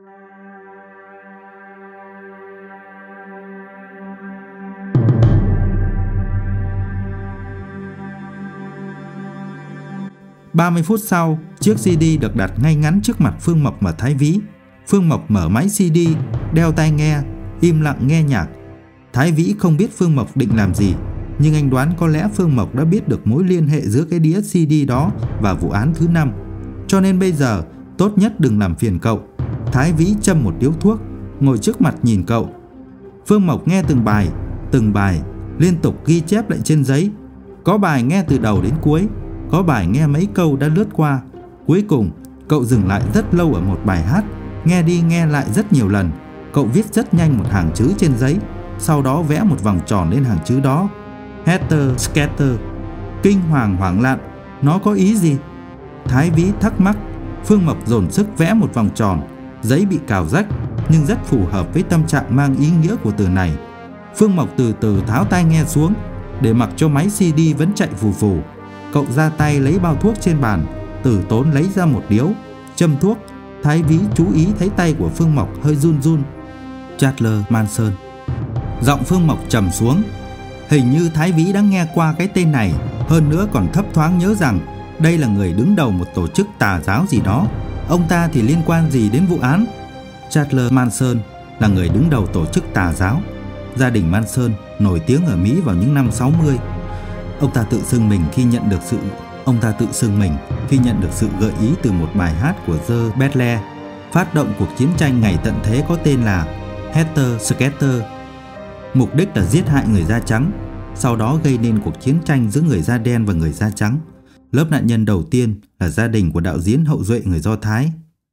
ba mươi phút sau, chiếc xê đê được đặt ngay ngắn trước mặt Phương Mộc và Thái Vĩ. Phương Mộc mở máy xê đê, đeo tai nghe, im lặng nghe nhạc. Thái Vĩ không biết Phương Mộc định làm gì, nhưng anh đoán có lẽ Phương Mộc đã biết được mối liên hệ giữa cái đĩa xê đê đó và vụ án thứ năm. Cho nên bây giờ, tốt nhất đừng làm phiền cậu. Thái Vĩ châm một điếu thuốc, ngồi trước mặt nhìn cậu. Phương Mộc nghe từng bài, từng bài, liên tục ghi chép lại trên giấy. Có bài nghe từ đầu đến cuối, có bài nghe mấy câu đã lướt qua. Cuối cùng, cậu dừng lại rất lâu ở một bài hát, nghe đi nghe lại rất nhiều lần. Cậu viết rất nhanh một hàng chữ trên giấy, sau đó vẽ một vòng tròn lên hàng chữ đó. Helter Skelter. Kinh hoàng hoảng loạn, nó có ý gì? Thái Vĩ thắc mắc. Phương Mộc dồn sức vẽ một vòng tròn, giấy bị cào rách, nhưng rất phù hợp với tâm trạng mang ý nghĩa của từ này. Phương Mộc từ từ tháo tai nghe xuống, để mặc cho máy xê đê vẫn chạy phù phù. Cậu ra tay lấy bao thuốc trên bàn, từ tốn lấy ra một điếu, châm thuốc. Thái Vĩ chú ý thấy tay của Phương Mộc hơi run run. Charles Manson. Giọng Phương Mộc trầm xuống. Hình như Thái Vĩ đã nghe qua cái tên này, hơn nữa còn thấp thoáng nhớ rằng đây là người đứng đầu một tổ chức tà giáo gì đó. Ông ta thì liên quan gì đến vụ án? Charles Manson là người đứng đầu tổ chức tà giáo. Gia đình Manson nổi tiếng ở Mỹ vào những năm sáu mươi. Ông ta tự xưng mình khi nhận được sự ông ta tự xưng mình khi nhận được sự gợi ý từ một bài hát của The Beatles, phát động cuộc chiến tranh ngày tận thế có tên là Helter Skelter. Mục đích là giết hại người da trắng, sau đó gây nên cuộc chiến tranh giữa người da đen và người da trắng. Lớp nạn nhân đầu tiên là gia đình của đạo diễn hậu duệ người Do Thái,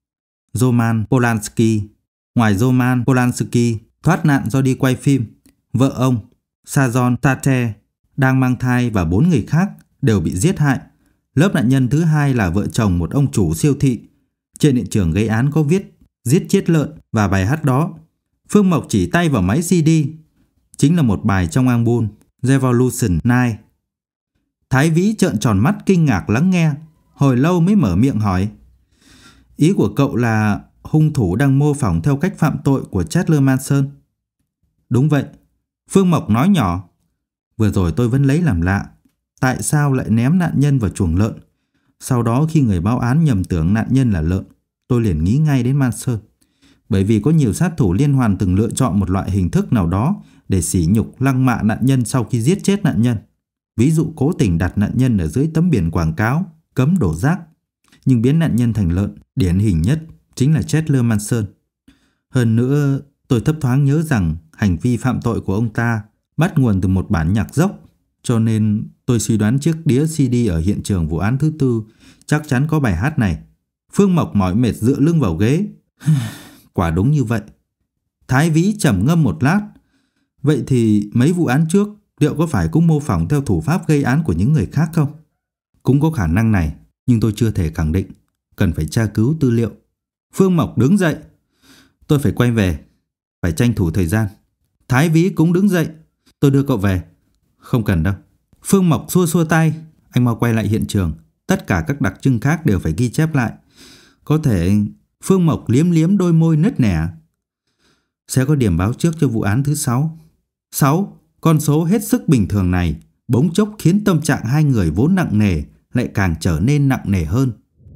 Roman Polanski. Ngoài Roman Polanski thoát nạn do đi quay phim, vợ ông Sajon Tate đang mang thai và bốn người khác đều bị giết hại. Lớp nạn nhân thứ hai là vợ chồng một ông chủ siêu thị. Trên hiện trường gây án có viết giết chết lợn và bài hát đó. Phương Mộc chỉ tay vào máy xê đê. Chính là một bài trong album Revolution chín. Thái Vĩ trợn tròn mắt kinh ngạc lắng nghe, hồi lâu mới mở miệng hỏi: Ý của cậu là hung thủ đang mô phỏng theo cách phạm tội của Charles Manson? Đúng vậy, Phương Mộc nói nhỏ. Vừa rồi tôi vẫn lấy làm lạ, tại sao lại ném nạn nhân vào chuồng lợn? Sau đó khi người báo án nhầm tưởng nạn nhân là lợn, tôi liền nghĩ ngay đến Manson. Bởi vì có nhiều sát thủ liên hoàn từng lựa chọn một loại hình thức nào đó để sỉ nhục lăng mạ nạn nhân sau khi giết chết nạn nhân. Ví dụ cố tình đặt nạn nhân ở dưới tấm biển quảng cáo cấm đổ rác, nhưng biến nạn nhân thành lợn. Điển hình nhất chính là Charles Manson. Hơn nữa, tôi thấp thoáng nhớ rằng hành vi phạm tội của ông ta bắt nguồn từ một bản nhạc rock, cho nên tôi suy đoán chiếc đĩa xê đê ở hiện trường vụ án thứ tư chắc chắn có bài hát này. Phương Mộc mỏi mệt dựa lưng vào ghế. Quả đúng như vậy. Thái Vĩ trầm ngâm một lát. Vậy thì mấy vụ án trước liệu có phải cũng mô phỏng theo thủ pháp gây án của những người khác không? Cũng có khả năng này, nhưng tôi chưa thể khẳng định. Cần phải tra cứu tư liệu. Phương Mộc đứng dậy. Tôi phải quay về, phải tranh thủ thời gian. Thái Vĩ cũng đứng dậy. Tôi đưa cậu về. Không cần đâu. Phương Mộc xua xua tay. Anh mau quay lại hiện trường. Tất cả các đặc trưng khác đều phải ghi chép lại. Có thể... Phương Mộc liếm liếm đôi môi nứt nẻ. Sẽ có điểm báo trước cho vụ án thứ sáu. Sáu, con số hết sức bình thường này bỗng chốc khiến tâm trạng hai người vốn nặng nề lại càng trở nên nặng nề hơn.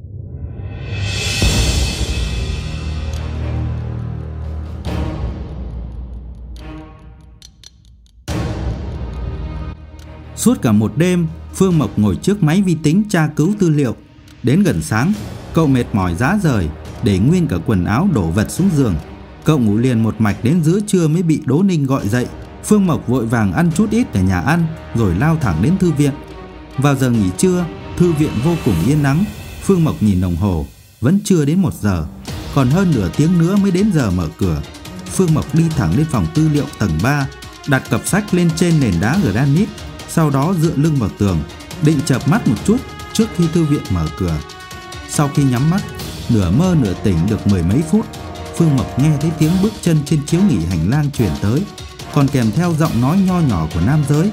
Suốt cả một đêm, Phương Mộc ngồi trước máy vi tính tra cứu tư liệu. Đến gần sáng, cậu mệt mỏi rã rời, để nguyên cả quần áo đổ vật xuống giường. Cậu ngủ liền một mạch đến giữa trưa mới bị Đỗ Ninh gọi dậy. Phương Mộc vội vàng ăn chút ít ở nhà ăn, rồi lao thẳng đến thư viện. Vào giờ nghỉ trưa, thư viện vô cùng yên ắng. Phương Mộc nhìn đồng hồ, vẫn chưa đến một giờ, còn hơn nửa tiếng nữa mới đến giờ mở cửa. Phương Mộc đi thẳng lên phòng tư liệu tầng ba, đặt cặp sách lên trên nền đá granite, sau đó dựa lưng vào tường, định chợp mắt một chút trước khi thư viện mở cửa. Sau khi nhắm mắt, nửa mơ nửa tỉnh được mười mấy phút, Phương Mộc nghe thấy tiếng bước chân trên chiếu nghỉ hành lang truyền tới, còn kèm theo giọng nói nho nhỏ của nam giới.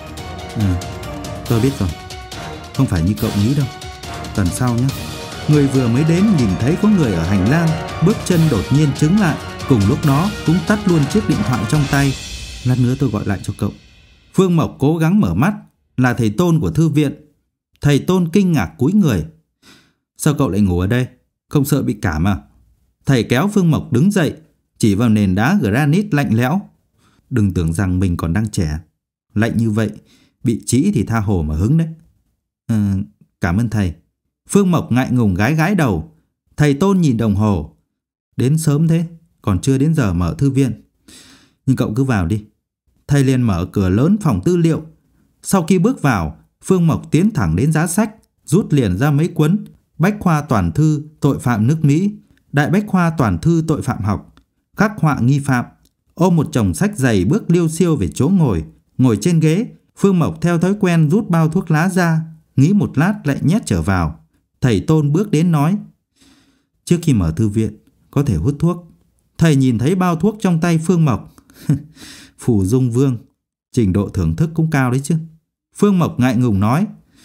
Ừ, tôi biết rồi, không phải như cậu nghĩ đâu. Tuần sau nhé. Người vừa mới đến nhìn thấy có người ở hành lang, bước chân đột nhiên chững lại, cùng lúc đó cũng tắt luôn chiếc điện thoại trong tay. Lát nữa tôi gọi lại cho cậu. Phương Mộc cố gắng mở mắt, là thầy Tôn của thư viện. Thầy Tôn kinh ngạc cúi người. Sao cậu lại ngủ ở đây? Không sợ bị cảm à? Thầy kéo Phương Mộc đứng dậy, chỉ vào nền đá granite lạnh lẽo. Đừng tưởng rằng mình còn đang trẻ. Lạnh như vậy, bị trĩ thì tha hồ mà hứng đấy. À, cảm ơn thầy. Phương Mộc ngại ngùng gái gái đầu. Thầy Tôn nhìn đồng hồ. Đến sớm thế, còn chưa đến giờ mở thư viện. Nhưng cậu cứ vào đi. Thầy liền mở cửa lớn phòng tư liệu. Sau khi bước vào, Phương Mộc tiến thẳng đến giá sách, rút liền ra mấy cuốn Bách khoa toàn thư tội phạm nước Mỹ, Đại bách khoa toàn thư tội phạm học, Khắc họa nghi phạm. Ôm một chồng sách dày bước liêu xiêu về chỗ ngồi. Ngồi trên ghế, Phương Mộc theo thói quen rút bao thuốc lá ra, nghĩ một lát lại nhét trở vào. Thầy Tôn bước đến nói: Trước khi mở thư viện, có thể hút thuốc. Thầy nhìn thấy bao thuốc trong tay Phương Mộc. Phù Dung Vương, trình độ thưởng thức cũng cao đấy chứ. Phương Mộc ngại ngùng nói: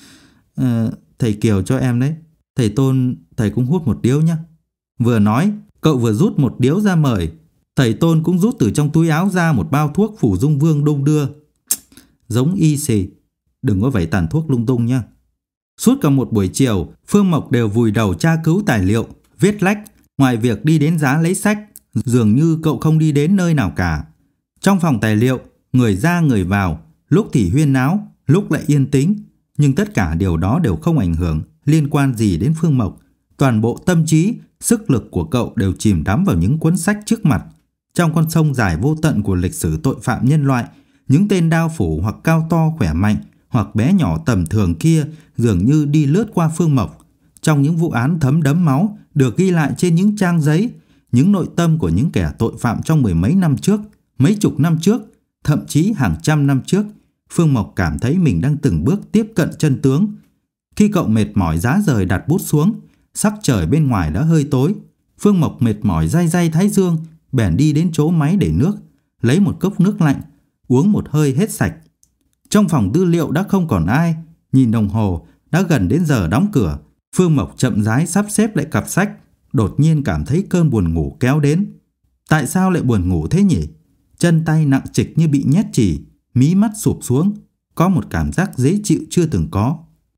à, Thầy Kiều cho em đấy. Thầy Tôn, thầy cũng hút một điếu nhé. Vừa nói, cậu vừa rút một điếu ra mời. Thầy Tôn cũng rút từ trong túi áo ra một bao thuốc Phù Dung Vương đung đưa. Giống y xì. Đừng có vẩy tàn thuốc lung tung nha. Suốt cả một buổi chiều, Phương Mộc đều vùi đầu tra cứu tài liệu, viết lách. Ngoài việc đi đến giá lấy sách, dường như cậu không đi đến nơi nào cả. Trong phòng tài liệu, người ra người vào, lúc thì huyên náo, lúc lại yên tĩnh. Nhưng tất cả điều đó đều không ảnh hưởng, liên quan gì đến Phương Mộc. Toàn bộ tâm trí, sức lực của cậu đều chìm đắm vào những cuốn sách trước mặt. Trong con sông dài vô tận của lịch sử tội phạm nhân loại, những tên đao phủ hoặc cao to khỏe mạnh, hoặc bé nhỏ tầm thường kia dường như đi lướt qua Phương Mộc. Trong những vụ án thấm đẫm máu được ghi lại trên những trang giấy, những nội tâm của những kẻ tội phạm trong mười mấy năm trước, mấy chục năm trước, Thậm chí hàng trăm năm trước, Phương Mộc cảm thấy mình đang từng bước tiếp cận chân tướng. Khi cậu mệt mỏi rã rời đặt bút xuống, sắc trời bên ngoài đã hơi tối. Phương Mộc mệt mỏi day day thái dương, bèn đi đến chỗ máy để nước, lấy một cốc nước lạnh, uống một hơi hết sạch. Trong phòng tư liệu đã không còn ai, nhìn đồng hồ đã gần đến giờ đóng cửa. Phương Mộc chậm rãi sắp xếp lại cặp sách, đột nhiên cảm thấy cơn buồn ngủ kéo đến. Tại sao lại buồn ngủ thế nhỉ? Chân tay nặng trịch như bị nhét chì, mí mắt sụp xuống, có một cảm giác dễ chịu chưa từng có.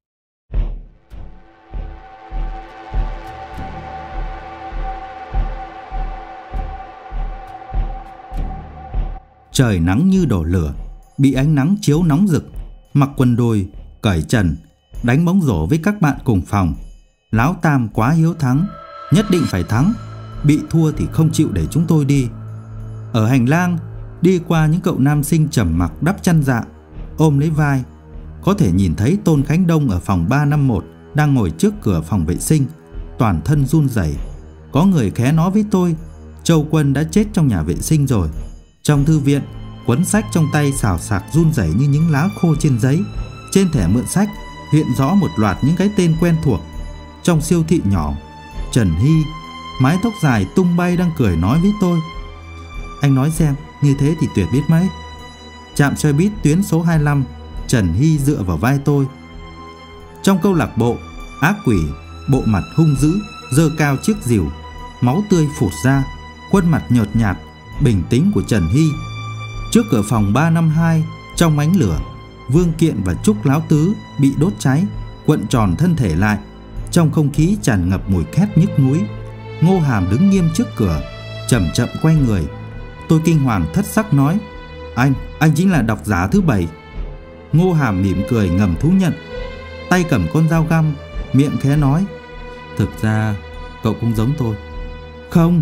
Trời nắng như đổ lửa, bị ánh nắng chiếu nóng rực, mặc quần đùi, cởi trần, đánh bóng rổ với các bạn cùng phòng. Láo Tam quá hiếu thắng, nhất định phải thắng, bị thua thì không chịu để chúng tôi đi. Ở hành lang, đi qua những cậu nam sinh trầm mặc đắp chăn dạ, ôm lấy vai, có thể nhìn thấy Tôn Khánh Đông ở phòng ba năm một đang ngồi trước cửa phòng vệ sinh, toàn thân run rẩy. Có người khé nói với tôi, Châu Quân đã chết trong nhà vệ sinh rồi. Trong thư viện, cuốn sách trong tay xào xạc run rẩy như những lá khô trên giấy. Trên thẻ mượn sách hiện rõ một loạt những cái tên quen thuộc. Trong siêu thị nhỏ, Trần Hy, mái tóc dài tung bay đang cười nói với tôi, anh nói xem, như thế thì tuyệt biết mấy. Trạm xe buýt tuyến số hai mươi lăm, Trần Hy dựa vào vai tôi. Trong câu lạc bộ, ác quỷ, bộ mặt hung dữ, giơ cao chiếc rìu, máu tươi phụt ra, khuôn mặt nhợt nhạt, bình tĩnh của Trần Hy. Trước cửa phòng ba năm hai, trong ánh lửa, Vương Kiện và Trúc Láo Tứ bị đốt cháy, cuộn tròn thân thể lại. Trong không khí tràn ngập mùi khét nhức núi. Ngô Hàm đứng nghiêm trước cửa, chậm chậm quay người. Tôi kinh hoàng thất sắc nói, Anh, anh chính là độc giả thứ bảy. Ngô Hàm mỉm cười ngầm thú nhận, tay cầm con dao găm, miệng khẽ nói, thực ra cậu cũng giống tôi. Không.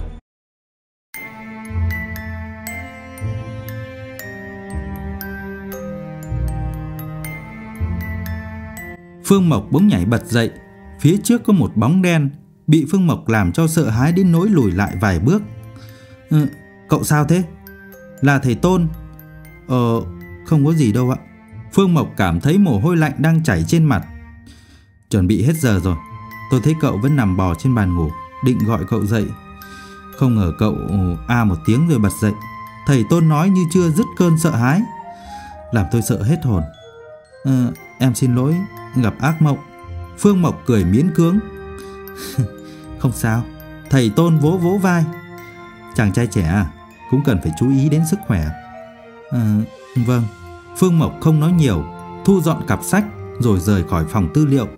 Phương Mộc bỗng nhảy bật dậy. Phía trước có một bóng đen, bị Phương Mộc làm cho sợ hãi đến nỗi lùi lại vài bước. Ừ, cậu sao thế? Là thầy Tôn. Ờ, không có gì đâu ạ. Phương Mộc cảm thấy mồ hôi lạnh đang chảy trên mặt. Chuẩn bị hết giờ rồi. Tôi thấy cậu vẫn nằm bò trên bàn ngủ, định gọi cậu dậy. Không ngờ cậu a một tiếng rồi bật dậy. Thầy Tôn nói như chưa dứt cơn sợ hãi, làm tôi sợ hết hồn. Ờ, em xin lỗi, gặp ác mộng. Phương Mộc cười miễn cưỡng. Không sao. Thầy Tôn vỗ vỗ vai. Chàng trai trẻ à, cũng cần phải chú ý đến sức khỏe. À, vâng. Phương Mộc không nói nhiều, thu dọn cặp sách rồi rời khỏi phòng tư liệu.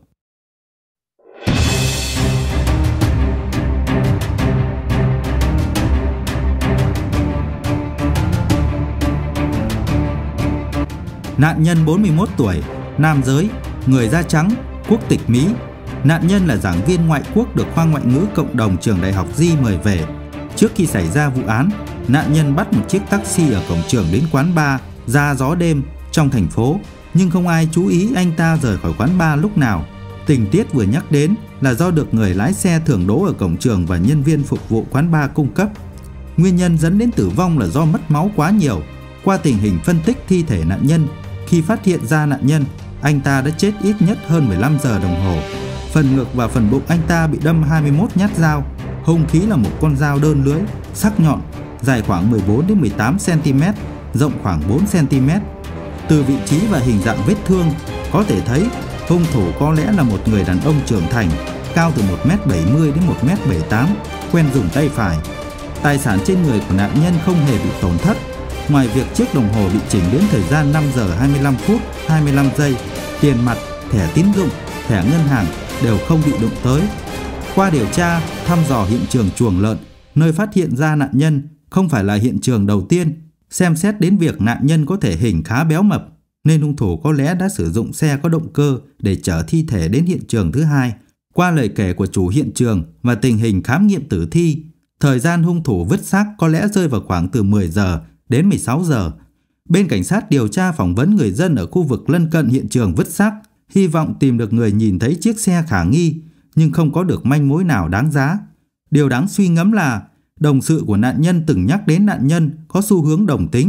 Nạn nhân bốn mươi mốt tuổi, nam giới, người da trắng, quốc tịch Mỹ. Nạn nhân là giảng viên ngoại quốc được khoa ngoại ngữ cộng đồng trường đại học Di mời về. Trước khi xảy ra vụ án, nạn nhân bắt một chiếc taxi ở cổng trường đến quán bar Ra Gió Đêm trong thành phố, nhưng không ai chú ý anh ta rời khỏi quán bar lúc nào. Tình tiết vừa nhắc đến là do được người lái xe thường đỗ ở cổng trường và nhân viên phục vụ quán bar cung cấp. Nguyên nhân dẫn đến tử vong là do mất máu quá nhiều. Qua tình hình phân tích thi thể nạn nhân, khi phát hiện ra nạn nhân, anh ta đã chết ít nhất hơn mười lăm giờ đồng hồ. Phần ngực và phần bụng anh ta bị đâm hai mươi mốt nhát dao. Hung khí là một con dao đơn lưỡi, sắc nhọn, dài khoảng mười bốn đến mười tám xăng-ti-mét, rộng khoảng bốn xăng-ti-mét. Từ vị trí và hình dạng vết thương, có thể thấy hung thủ có lẽ là một người đàn ông trưởng thành, cao từ một mét bảy mươi đến một mét bảy mươi tám, quen dùng tay phải. Tài sản trên người của nạn nhân không hề bị tổn thất. Ngoài việc chiếc đồng hồ bị chỉnh đến thời gian năm giờ hai mươi lăm phút hai mươi lăm giây, tiền mặt, thẻ tín dụng, thẻ ngân hàng đều không bị đụng tới. Qua điều tra, thăm dò hiện trường chuồng lợn, nơi phát hiện ra nạn nhân không phải là hiện trường đầu tiên. Xem xét đến việc nạn nhân có thể hình khá béo mập, nên hung thủ có lẽ đã sử dụng xe có động cơ để chở thi thể đến hiện trường thứ hai. Qua lời kể của chủ hiện trường và tình hình khám nghiệm tử thi, thời gian hung thủ vứt xác có lẽ rơi vào khoảng từ mười giờ đến mười sáu giờ. Bên cảnh sát điều tra phỏng vấn người dân ở khu vực lân cận hiện trường vứt xác, hy vọng tìm được người nhìn thấy chiếc xe khả nghi, nhưng không có được manh mối nào đáng giá. Điều đáng suy ngẫm là đồng sự của nạn nhân từng nhắc đến nạn nhân có xu hướng đồng tính,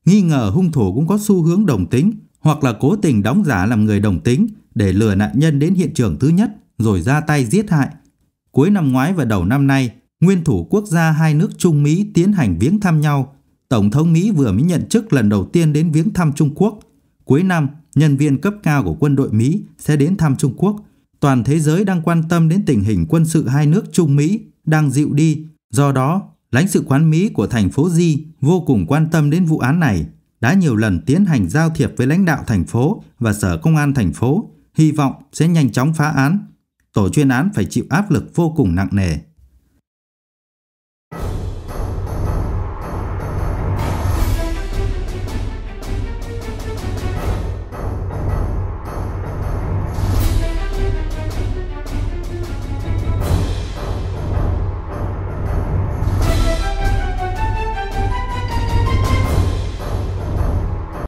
nghi ngờ hung thủ cũng có xu hướng đồng tính hoặc là cố tình đóng giả làm người đồng tính để lừa nạn nhân đến hiện trường thứ nhất rồi ra tay giết hại. Cuối năm ngoái và đầu năm nay, nguyên thủ quốc gia hai nước Trung Mỹ tiến hành viếng thăm nhau. Tổng thống Mỹ vừa mới nhận chức lần đầu tiên đến viếng thăm Trung Quốc. Cuối năm, nhân viên cấp cao của quân đội Mỹ sẽ đến thăm Trung Quốc. Toàn thế giới đang quan tâm đến tình hình quân sự hai nước Trung Mỹ đang dịu đi. Do đó, lãnh sự quán Mỹ của thành phố Di vô cùng quan tâm đến vụ án này, đã nhiều lần tiến hành giao thiệp với lãnh đạo thành phố và sở công an thành phố, hy vọng sẽ nhanh chóng phá án. Tổ chuyên án phải chịu áp lực vô cùng nặng nề.